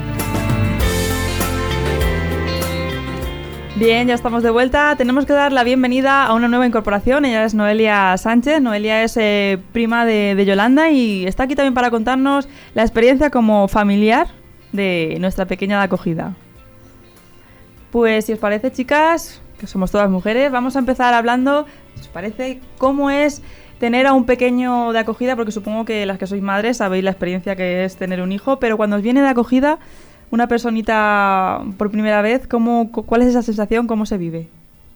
Bien, ya estamos de vuelta. Tenemos que dar la bienvenida a una nueva incorporación. Ella es Noelia Sánchez. Noelia es eh, prima de, de Yolanda y está aquí también para contarnos la experiencia como familiar de nuestra pequeña de acogida. Pues si os parece, chicas, que somos todas mujeres, vamos a empezar hablando, si os parece, cómo es tener a un pequeño de acogida, porque supongo que las que sois madres sabéis la experiencia que es tener un hijo, pero cuando os viene de acogida una personita por primera vez, ¿cómo, ¿cuál es esa sensación? ¿Cómo se vive?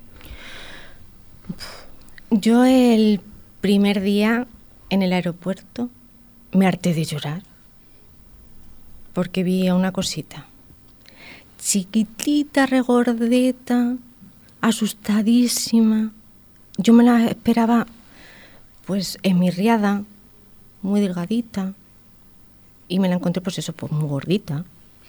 Yo el primer día en el aeropuerto me harté de llorar porque vi a una cosita chiquitita, regordeta, asustadísima. Yo me la esperaba pues esmirriada, muy delgadita, y me la encontré pues eso, pues muy gordita.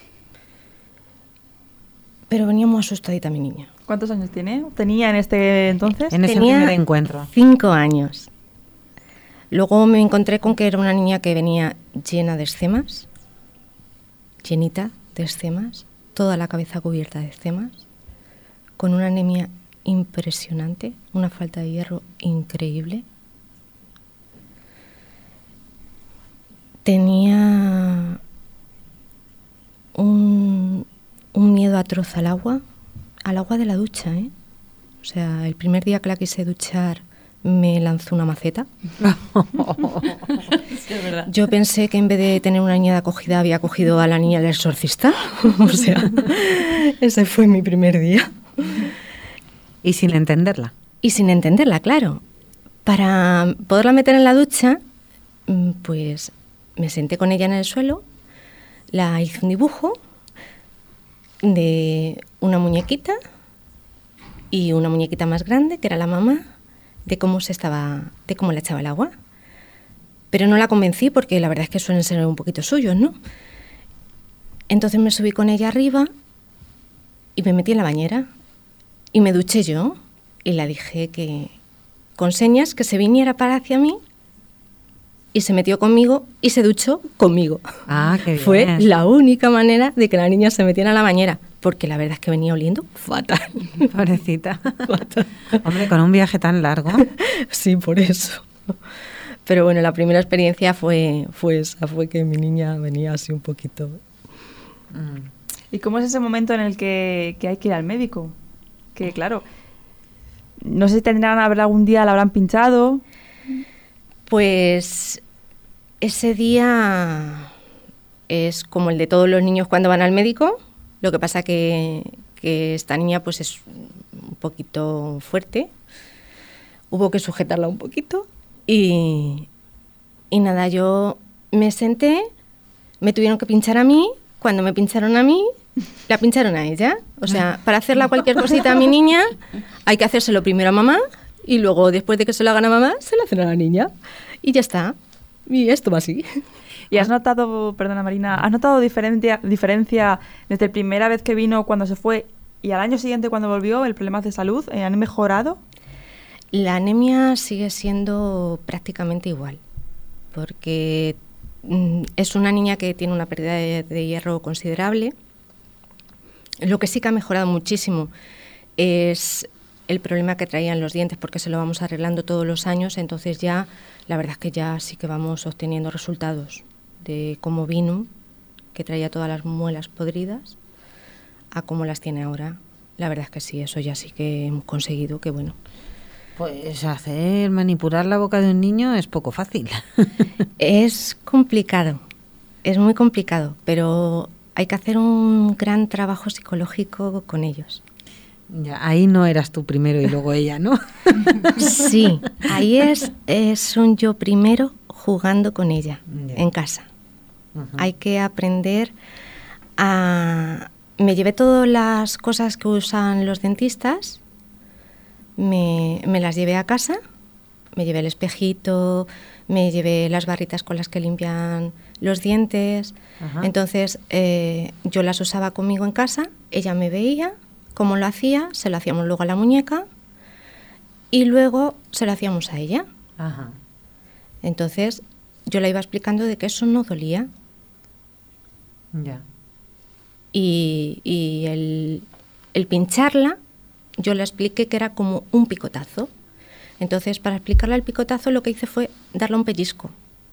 Pero venía muy asustadita mi niña. ¿Cuántos años tiene? ¿Tenía en este entonces? En ese Tenía primer encuentro. Cinco años. Luego me encontré con que era una niña que venía llena de escemas, llenita de escemas, toda la cabeza cubierta de escemas, con una anemia impresionante, una falta de hierro increíble. Tenía un, un miedo atroz al agua, al agua de la ducha, ¿eh? O sea, el primer día que la quise duchar me lanzó una maceta. Sí, es verdad. Yo pensé que en vez de tener una niña de acogida había cogido a la niña del exorcista. O sea, ese fue mi primer día. Y sin entenderla. Y sin entenderla, claro. Para poderla meter en la ducha, pues me senté con ella en el suelo, la hice un dibujo de una muñequita y una muñequita más grande, que era la mamá, de cómo se estaba, de cómo le echaba el agua. Pero no la convencí porque la verdad es que suelen ser un poquito suyos, ¿no? Entonces me subí con ella arriba y me metí en la bañera y me duché yo y la dije que con señas que se viniera para hacia mí y se metió conmigo y se duchó conmigo. Ah, qué bien. Fue la única manera de que la niña se metiera en la bañera, porque la verdad es que venía oliendo fatal. Pobrecita. Fatal. Hombre, con un viaje tan largo. Sí, por eso. Pero bueno, la primera experiencia fue, fue esa, fue que mi niña venía así un poquito. Mm. ¿Y cómo es ese momento en el que, que hay que ir al médico? Que claro, no sé si tendrán a ver algún día, la habrán pinchado. Pues ese día es como el de todos los niños cuando van al médico. Lo que pasa que, que esta niña pues es un poquito fuerte. Hubo que sujetarla un poquito. Y, y nada, yo me senté, me tuvieron que pinchar a mí. Cuando me pincharon a mí, la pincharon a ella. O sea, para hacerle cualquier cosita a mi niña, hay que hacérselo primero a mamá y luego, después de que se lo hagan a mamá, se lo hacen a la niña. Y ya está. y esto va así. ¿Y has notado, perdona Marina, has notado diferencia, diferencia desde la primera vez que vino cuando se fue y al año siguiente cuando volvió, el problema de salud? Eh, ¿Han mejorado? La anemia sigue siendo prácticamente igual, porque mm, es una niña que tiene una pérdida de, de hierro considerable. Lo que sí que ha mejorado muchísimo es el problema que traían los dientes, porque se lo vamos arreglando todos los años, entonces ya, la verdad es que ya sí que vamos obteniendo resultados de cómo vino, que traía todas las muelas podridas, a cómo las tiene ahora. La verdad es que sí, eso ya sí que hemos conseguido, que bueno. Pues hacer, manipular la boca de un niño es poco fácil. Es complicado, es muy complicado, pero hay que hacer un gran trabajo psicológico con ellos. Ya, ahí no eras tú primero y luego ella, ¿no? Sí, ahí es, es un yo primero jugando con ella, yeah. en casa. Uh-huh. Hay que aprender a... Me llevé todas las cosas que usan los dentistas, me, me las llevé a casa, me llevé el espejito, me llevé las barritas con las que limpian los dientes. Uh-huh. Entonces eh, yo las usaba conmigo en casa, ella me veía cómo lo hacía, se lo hacíamos luego a la muñeca y luego se lo hacíamos a ella. Ajá. Entonces yo le iba explicando de que eso no dolía. Ya. Y, y el, el pincharla, yo le expliqué que era como un picotazo. Entonces, para explicarle el picotazo, lo que hice fue darle un pellizco.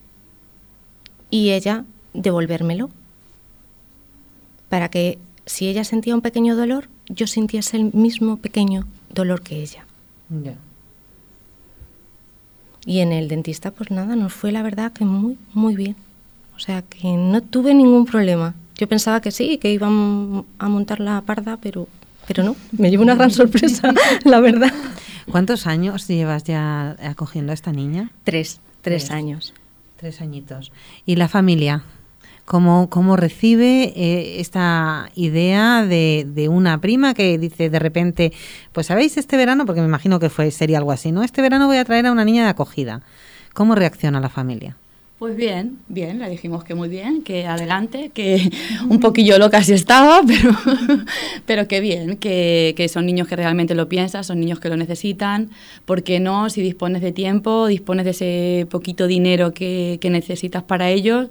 Y ella devolvérmelo. Para que si ella sentía un pequeño dolor, yo sintiese el mismo pequeño dolor que ella. Ya. Y en el dentista, pues nada, nos fue la verdad que muy, muy bien. O sea, que no tuve ningún problema. Yo pensaba que sí, que iban a montar la parda, pero, pero no. Me llevo una gran sorpresa, la verdad. ¿Cuántos años llevas ya acogiendo a esta niña? Tres, tres, tres años. Tres añitos. ¿Y la familia? ¿Cómo, cómo recibe eh, esta idea de, de una prima que dice de repente, pues sabéis, este verano, porque me imagino que fue sería algo así, ¿no? Este verano voy a traer a una niña de acogida. ¿Cómo reacciona la familia? Pues bien, bien, le dijimos que muy bien, que adelante, que un poquillo loca sí estaba, pero, pero que bien, que, que son niños que realmente lo piensan, son niños que lo necesitan. ¿Por qué no? Si dispones de tiempo, dispones de ese poquito dinero que, que necesitas para ellos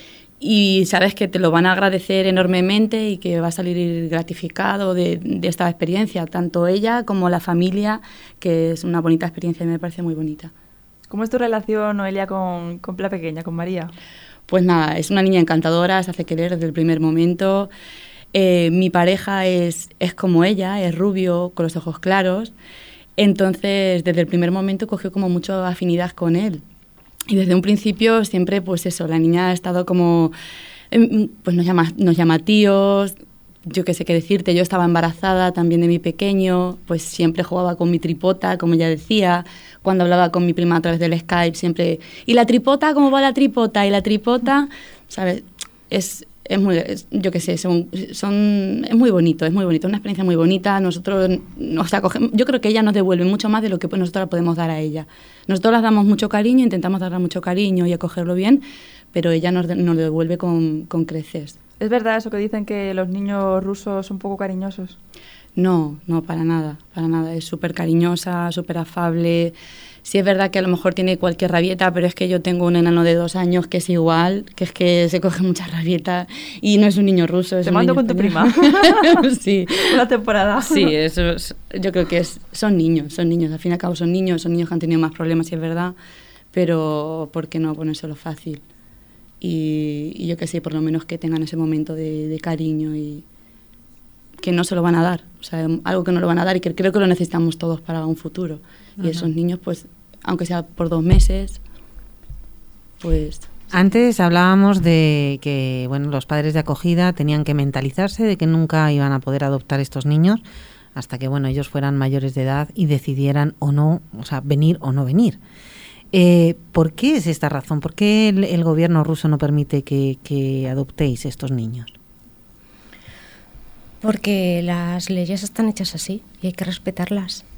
y sabes que te lo van a agradecer enormemente y que va a salir gratificado de, de esta experiencia, tanto ella como la familia, que es una bonita experiencia y me parece muy bonita. ¿Cómo es tu relación, Noelia, con, con la pequeña, con María? Pues nada, es una niña encantadora, se hace querer desde el primer momento. Eh, mi pareja es, es como ella, es rubio, con los ojos claros. Entonces, desde el primer momento cogió como mucha afinidad con él. Y desde un principio siempre, pues eso, la niña ha estado como... Eh, pues nos llama, nos llama tíos... Yo qué sé qué decirte, yo estaba embarazada también de mi pequeño, pues siempre jugaba con mi tripota, como ella decía, cuando hablaba con mi prima a través del Skype, siempre, ¿y la tripota? ¿Cómo va la tripota? ¿Y la tripota? ¿Sabes? Es, es muy, es, yo qué sé, son, son, es muy bonito, es muy bonito, una experiencia muy bonita, nosotros nos acogemos, yo creo que ella nos devuelve mucho más de lo que nosotros podemos dar a ella. Nosotros las damos mucho cariño, intentamos darle mucho cariño y acogerlo bien, pero ella nos, nos devuelve con, con creces. ¿Es verdad eso que dicen que los niños rusos son poco cariñosos? No, no, para nada, para nada. Es súper cariñosa, súper afable. Sí es verdad que a lo mejor tiene cualquier rabieta, pero es que yo tengo un enano de dos años que es igual, que es que se coge muchas rabietas y no es un niño ruso. Es Te un mando niño con español. tu prima. Sí. Una temporada. Sí, eso es, yo creo que es, son niños, son niños. Al fin y al cabo son niños, son niños que han tenido más problemas, sí es verdad, pero ¿por qué no ponérselo fácil? Y, y yo que sé, por lo menos que tengan ese momento de, de cariño y que no se lo van a dar, o sea, algo que no lo van a dar y que creo que lo necesitamos todos para un futuro. Uh-huh. Y esos niños, pues, aunque sea por dos meses, pues... Antes hablábamos de que, bueno, los padres de acogida tenían que mentalizarse de que nunca iban a poder adoptar estos niños hasta que, bueno, ellos fueran mayores de edad y decidieran o no, o sea, venir o no venir. Eh, ¿Por qué es esta razón? ¿Por qué el, el gobierno ruso no permite que, que adoptéis estos niños? Porque las leyes están hechas así y hay que respetarlas.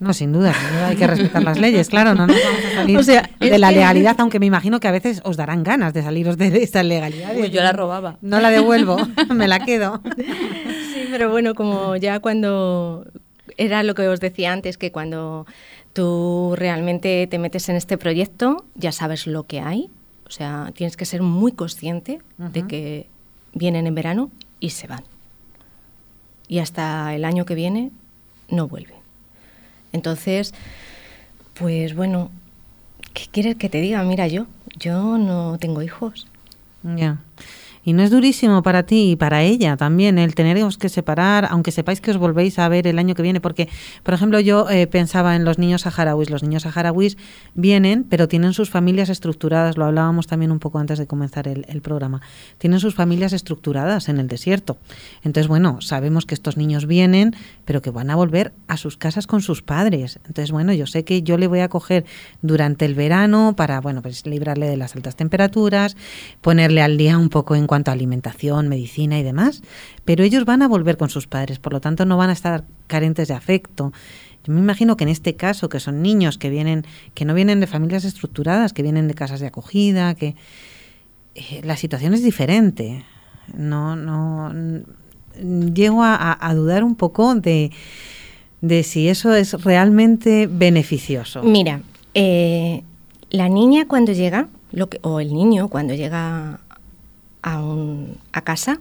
No, sin duda, sin duda hay que respetar las leyes, claro, no nos vamos a salir O sea, de es la que- legalidad, aunque me imagino que a veces os darán ganas de saliros de esta legalidad. Uy, yo la robaba. No la devuelvo, me la quedo. Sí, pero bueno, como ya cuando era lo que os decía antes, que cuando tú realmente te metes en este proyecto, ya sabes lo que hay. O sea, tienes que ser muy consciente de Ujú. que vienen en verano y se van. Y hasta el año que viene no vuelven. Entonces, pues bueno, ¿qué quieres que te diga? Mira, yo, yo no tengo hijos. Ya. Y no es durísimo para ti y para ella también el teneros que separar, aunque sepáis que os volvéis a ver el año que viene, porque, por ejemplo, yo eh, pensaba en los niños saharauis. Los niños saharauis vienen, pero tienen sus familias estructuradas, lo hablábamos también un poco antes de comenzar el, el programa, tienen sus familias estructuradas en el desierto. Entonces, bueno, sabemos que estos niños vienen, pero que van a volver a sus casas con sus padres. Entonces, bueno, yo sé que yo le voy a coger durante el verano para, bueno, pues librarle de las altas temperaturas, ponerle al día un poco en cuanto a alimentación, medicina y demás, pero ellos van a volver con sus padres, por lo tanto no van a estar carentes de afecto. Yo me imagino que en este caso, que son niños que vienen, que no vienen de familias estructuradas, que vienen de casas de acogida, que eh, la situación es diferente. No, no n- llego a, a- a dudar un poco de, de si eso es realmente beneficioso. Mira, eh, la niña cuando llega, lo que, o el niño cuando llega a, un, a casa,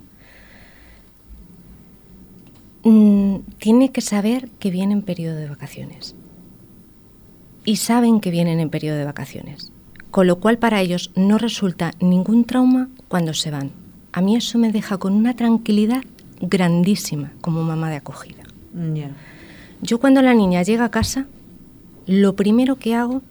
mm, tiene que saber que viene en periodo de vacaciones. Y saben que vienen en periodo de vacaciones. Con lo cual para ellos no resulta ningún trauma cuando se van. A mí eso me deja con una tranquilidad grandísima como mamá de acogida. Ya. Yo cuando la niña llega a casa, lo primero que hago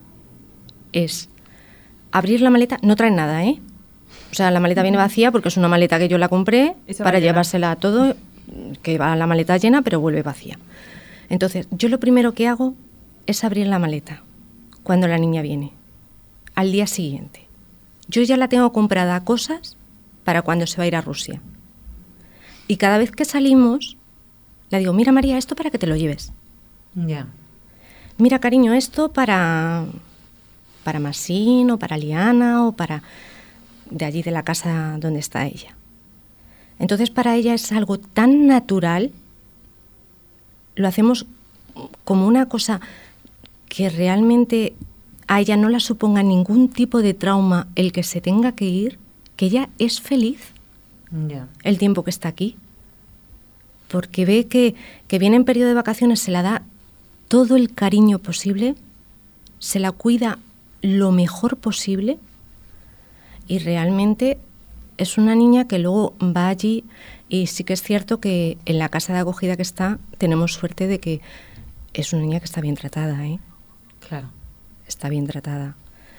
es abrir la maleta. No traen nada, ¿eh? O sea, la maleta viene vacía porque es una maleta que yo la compré Y se va para a llenar. llevársela a todo, que va la maleta llena pero vuelve vacía. Entonces, yo lo primero que hago es abrir la maleta cuando la niña viene, al día siguiente. Yo ya la tengo comprada cosas para cuando se va a ir a Rusia. Y cada vez que salimos, le digo, mira María, esto para que te lo lleves. Ya. Mira, cariño, esto para, para Masín o para Liana o para de allí de la casa donde está ella. Entonces para ella es algo tan natural, lo hacemos como una cosa que realmente a ella no la suponga ningún tipo de trauma el que se tenga que ir, que ella es feliz Ya. el tiempo que está aquí, porque ve que, que viene en periodo de vacaciones, se la da todo el cariño posible, se la cuida lo mejor posible y realmente es una niña que luego va allí y sí que es cierto que en la casa de acogida que está tenemos suerte de que es una niña que está bien tratada, ¿eh? Claro. Está bien tratada.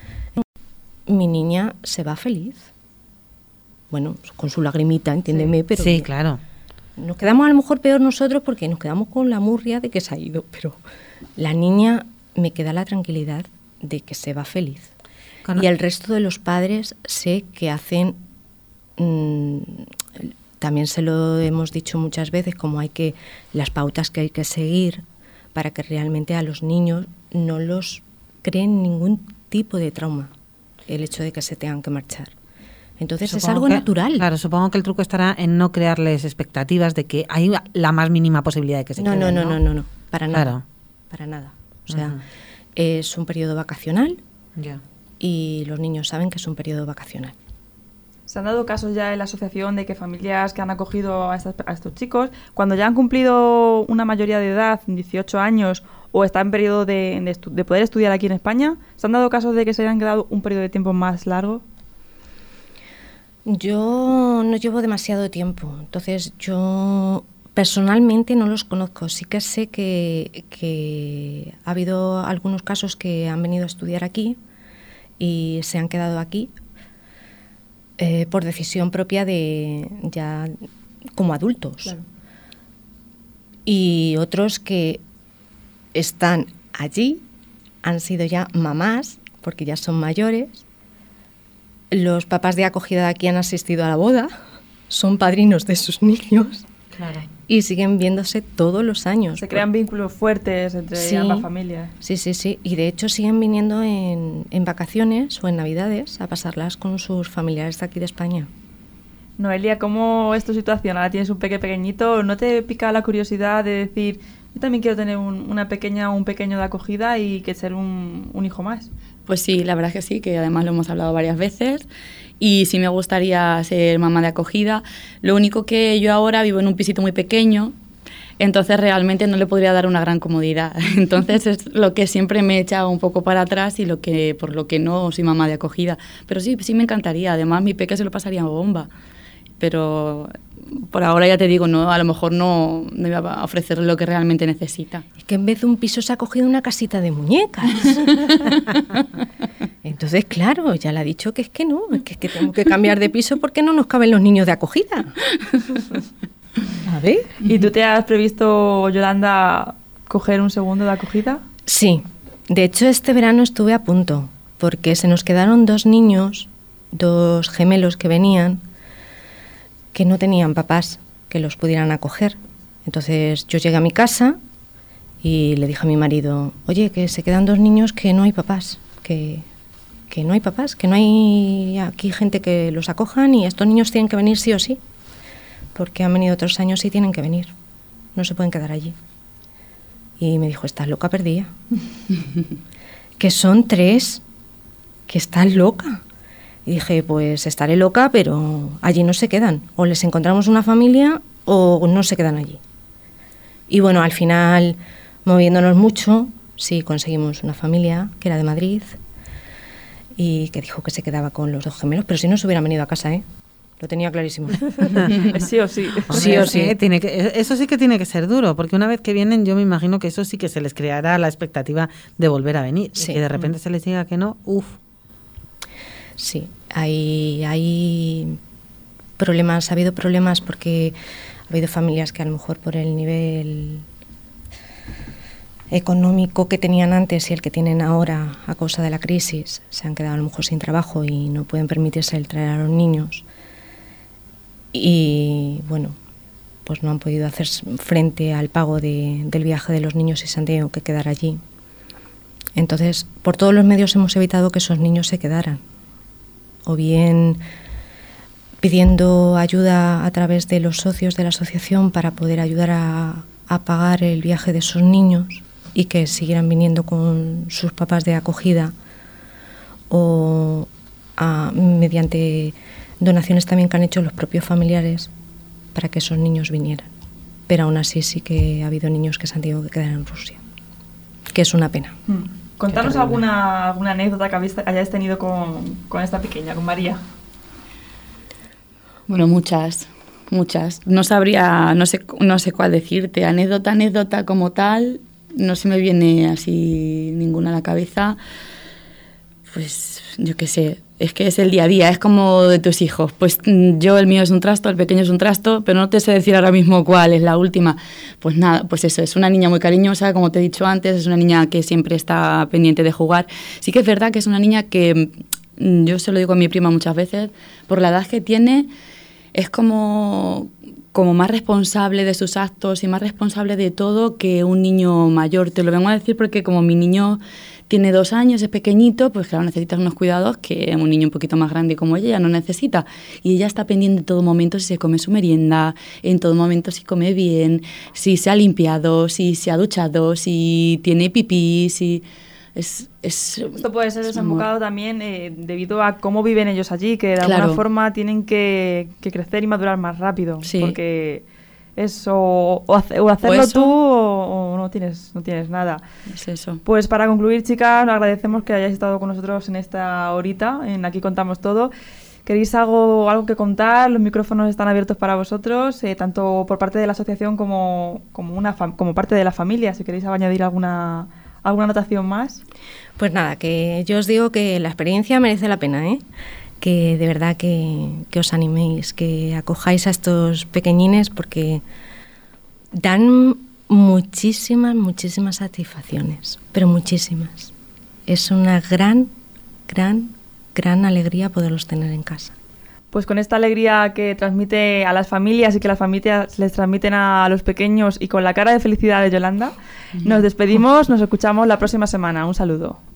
Mi niña se va feliz. Bueno, con su lagrimita, entiéndeme, pero Sí, que- claro. nos quedamos a lo mejor peor nosotros porque nos quedamos con la murria de que se ha ido, pero la niña me queda la tranquilidad de que se va feliz. Con- Y el resto de los padres sé que hacen, mm, también se lo hemos dicho muchas veces, como hay que, las pautas que hay que seguir para que realmente a los niños no los creen ningún tipo de trauma el hecho de que se tengan que marchar. Entonces es Supongo algo que- natural. Claro, supongo que el truco estará en no crearles expectativas de que hay la más mínima posibilidad de que se No, queden, no, no, no, no, no, para nada. Claro. Para nada. O sea, Ujú. es un periodo vacacional Ya. y los niños saben que es un periodo vacacional. Se han dado casos ya en la asociación de que familias que han acogido a, estas- a estos chicos, cuando ya han cumplido una mayoría de edad, dieciocho años, o están en periodo de, de estu- de poder estudiar aquí en España, ¿se han dado casos de que se hayan quedado un periodo de tiempo más largo? Yo no llevo demasiado tiempo, entonces yo personalmente no los conozco. Sí que sé que, que ha habido algunos casos que han venido a estudiar aquí y se han quedado aquí eh, por decisión propia de ya como adultos. Y otros que están allí, han sido ya mamás, porque ya son mayores. Los papás de acogida de aquí han asistido a la boda, son padrinos de sus niños Claro. y siguen viéndose todos los años. Se crean vínculos fuertes entre sí, ambas familias. Sí, sí, sí. Y de hecho siguen viniendo en, en vacaciones o en Navidades a pasarlas con sus familiares de aquí de España. Noelia, ¿cómo es tu situación? Ahora tienes un peque pequeñito. ¿No te pica la curiosidad de decir, yo también quiero tener un, una pequeña o un pequeño de acogida y que ser un, un hijo más? Pues sí, la verdad es que sí, que además lo hemos hablado varias veces. Y sí me gustaría ser mamá de acogida. Lo único que yo ahora vivo en un pisito muy pequeño, entonces realmente no le podría dar una gran comodidad. Entonces es lo que siempre me he echado un poco para atrás y lo que por lo que no soy mamá de acogida. Pero sí, sí me encantaría. Además, mi peque se lo pasaría bomba. Pero por ahora ya te digo, no, a lo mejor no, no iba a ofrecerle lo que realmente necesita. Es que en vez de un piso se ha cogido una casita de muñecas. Entonces, claro, ya le ha dicho que es que no, es que, es que tengo que cambiar de piso porque no nos caben los niños de acogida. A ver. ¿Y tú te has previsto, Yolanda, coger un segundo de acogida? Sí, de hecho este verano estuve a punto, porque se nos quedaron dos niños, dos gemelos que venían, que no tenían papás que los pudieran acoger. Entonces yo llegué a mi casa y le dije a mi marido, oye, que se quedan dos niños que no hay papás, que, que no hay papás, que no hay aquí gente que los acojan y estos niños tienen que venir sí o sí, porque han venido otros años y tienen que venir, no se pueden quedar allí. Y me dijo, estás loca perdida, que son tres, que estás loca. Y dije, pues estaré loca, pero allí no se quedan. O les encontramos una familia o no se quedan allí. Y bueno, al final, moviéndonos mucho, sí conseguimos una familia que era de Madrid y que dijo que se quedaba con los dos gemelos, pero si no se hubieran venido a casa, ¿eh? Lo tenía clarísimo. Sí o sí. Sí o sí. Tiene que, eso sí que tiene que ser duro, porque una vez que vienen yo me imagino que eso sí que se les creará la expectativa de volver a venir. Sí. Y que de repente se les diga que no, uff. Sí, hay, hay problemas, ha habido problemas porque ha habido familias que a lo mejor por el nivel económico que tenían antes y el que tienen ahora a causa de la crisis se han quedado a lo mejor sin trabajo y no pueden permitirse el traer a los niños. Y bueno, pues no han podido hacer frente al pago de, del viaje de los niños y se han tenido que quedar allí. Entonces, por todos los medios hemos evitado que esos niños se quedaran. O bien pidiendo ayuda a través de los socios de la asociación para poder ayudar a, a pagar el viaje de esos niños y que siguieran viniendo con sus papás de acogida, o a, mediante donaciones también que han hecho los propios familiares para que esos niños vinieran. Pero aún así sí que ha habido niños que se han tenido que quedar en Rusia, que es una pena. Mm. Contanos alguna, alguna anécdota que habéis, hayáis tenido con, con esta pequeña, con María. Bueno, muchas, muchas. No sabría, no sé, no sé cuál decirte. Anécdota, anécdota como tal, no se me viene así ninguna a la cabeza. Pues yo qué sé, es que es el día a día, es como de tus hijos. Pues yo, el mío es un trasto, el pequeño es un trasto, pero no te sé decir ahora mismo cuál es la última. Pues nada, pues eso, es una niña muy cariñosa, como te he dicho antes, es una niña que siempre está pendiente de jugar. Sí que es verdad que es una niña que, yo se lo digo a mi prima muchas veces, por la edad que tiene, es como, como más responsable de sus actos y más responsable de todo que un niño mayor. Te lo vengo a decir porque como mi niño tiene dos años, es pequeñito, pues claro, necesita unos cuidados que un niño un poquito más grande como ella ya no necesita. Y ella está pendiente en todo momento si se come su merienda, en todo momento si come bien, si se ha limpiado, si se ha duchado, si tiene pipí, si... Es, es, Esto puede ser desembocado también eh, debido a cómo viven ellos allí, que de claro. alguna forma tienen que, que crecer y madurar más rápido. Sí. Porque eso, o, hace, o hacerlo o tú o, o no tienes no tienes nada. Es eso. Pues para concluir, chicas, os agradecemos que hayáis estado con nosotros en esta horita, en Aquí Contamos Todo. ¿Queréis algo, algo que contar? Los micrófonos están abiertos para vosotros, eh, tanto por parte de la asociación como, como, una fam- como parte de la familia, si queréis añadir alguna... ¿Alguna anotación más? Pues nada, que yo os digo que la experiencia merece la pena, ¿eh? Que de verdad que, que os animéis, que acojáis a estos pequeñines porque dan muchísimas, muchísimas satisfacciones, pero muchísimas. Es una gran, gran, gran alegría poderlos tener en casa. Pues con esta alegría que transmite a las familias y que las familias les transmiten a los pequeños y con la cara de felicidad de Yolanda, nos despedimos, nos escuchamos la próxima semana. Un saludo.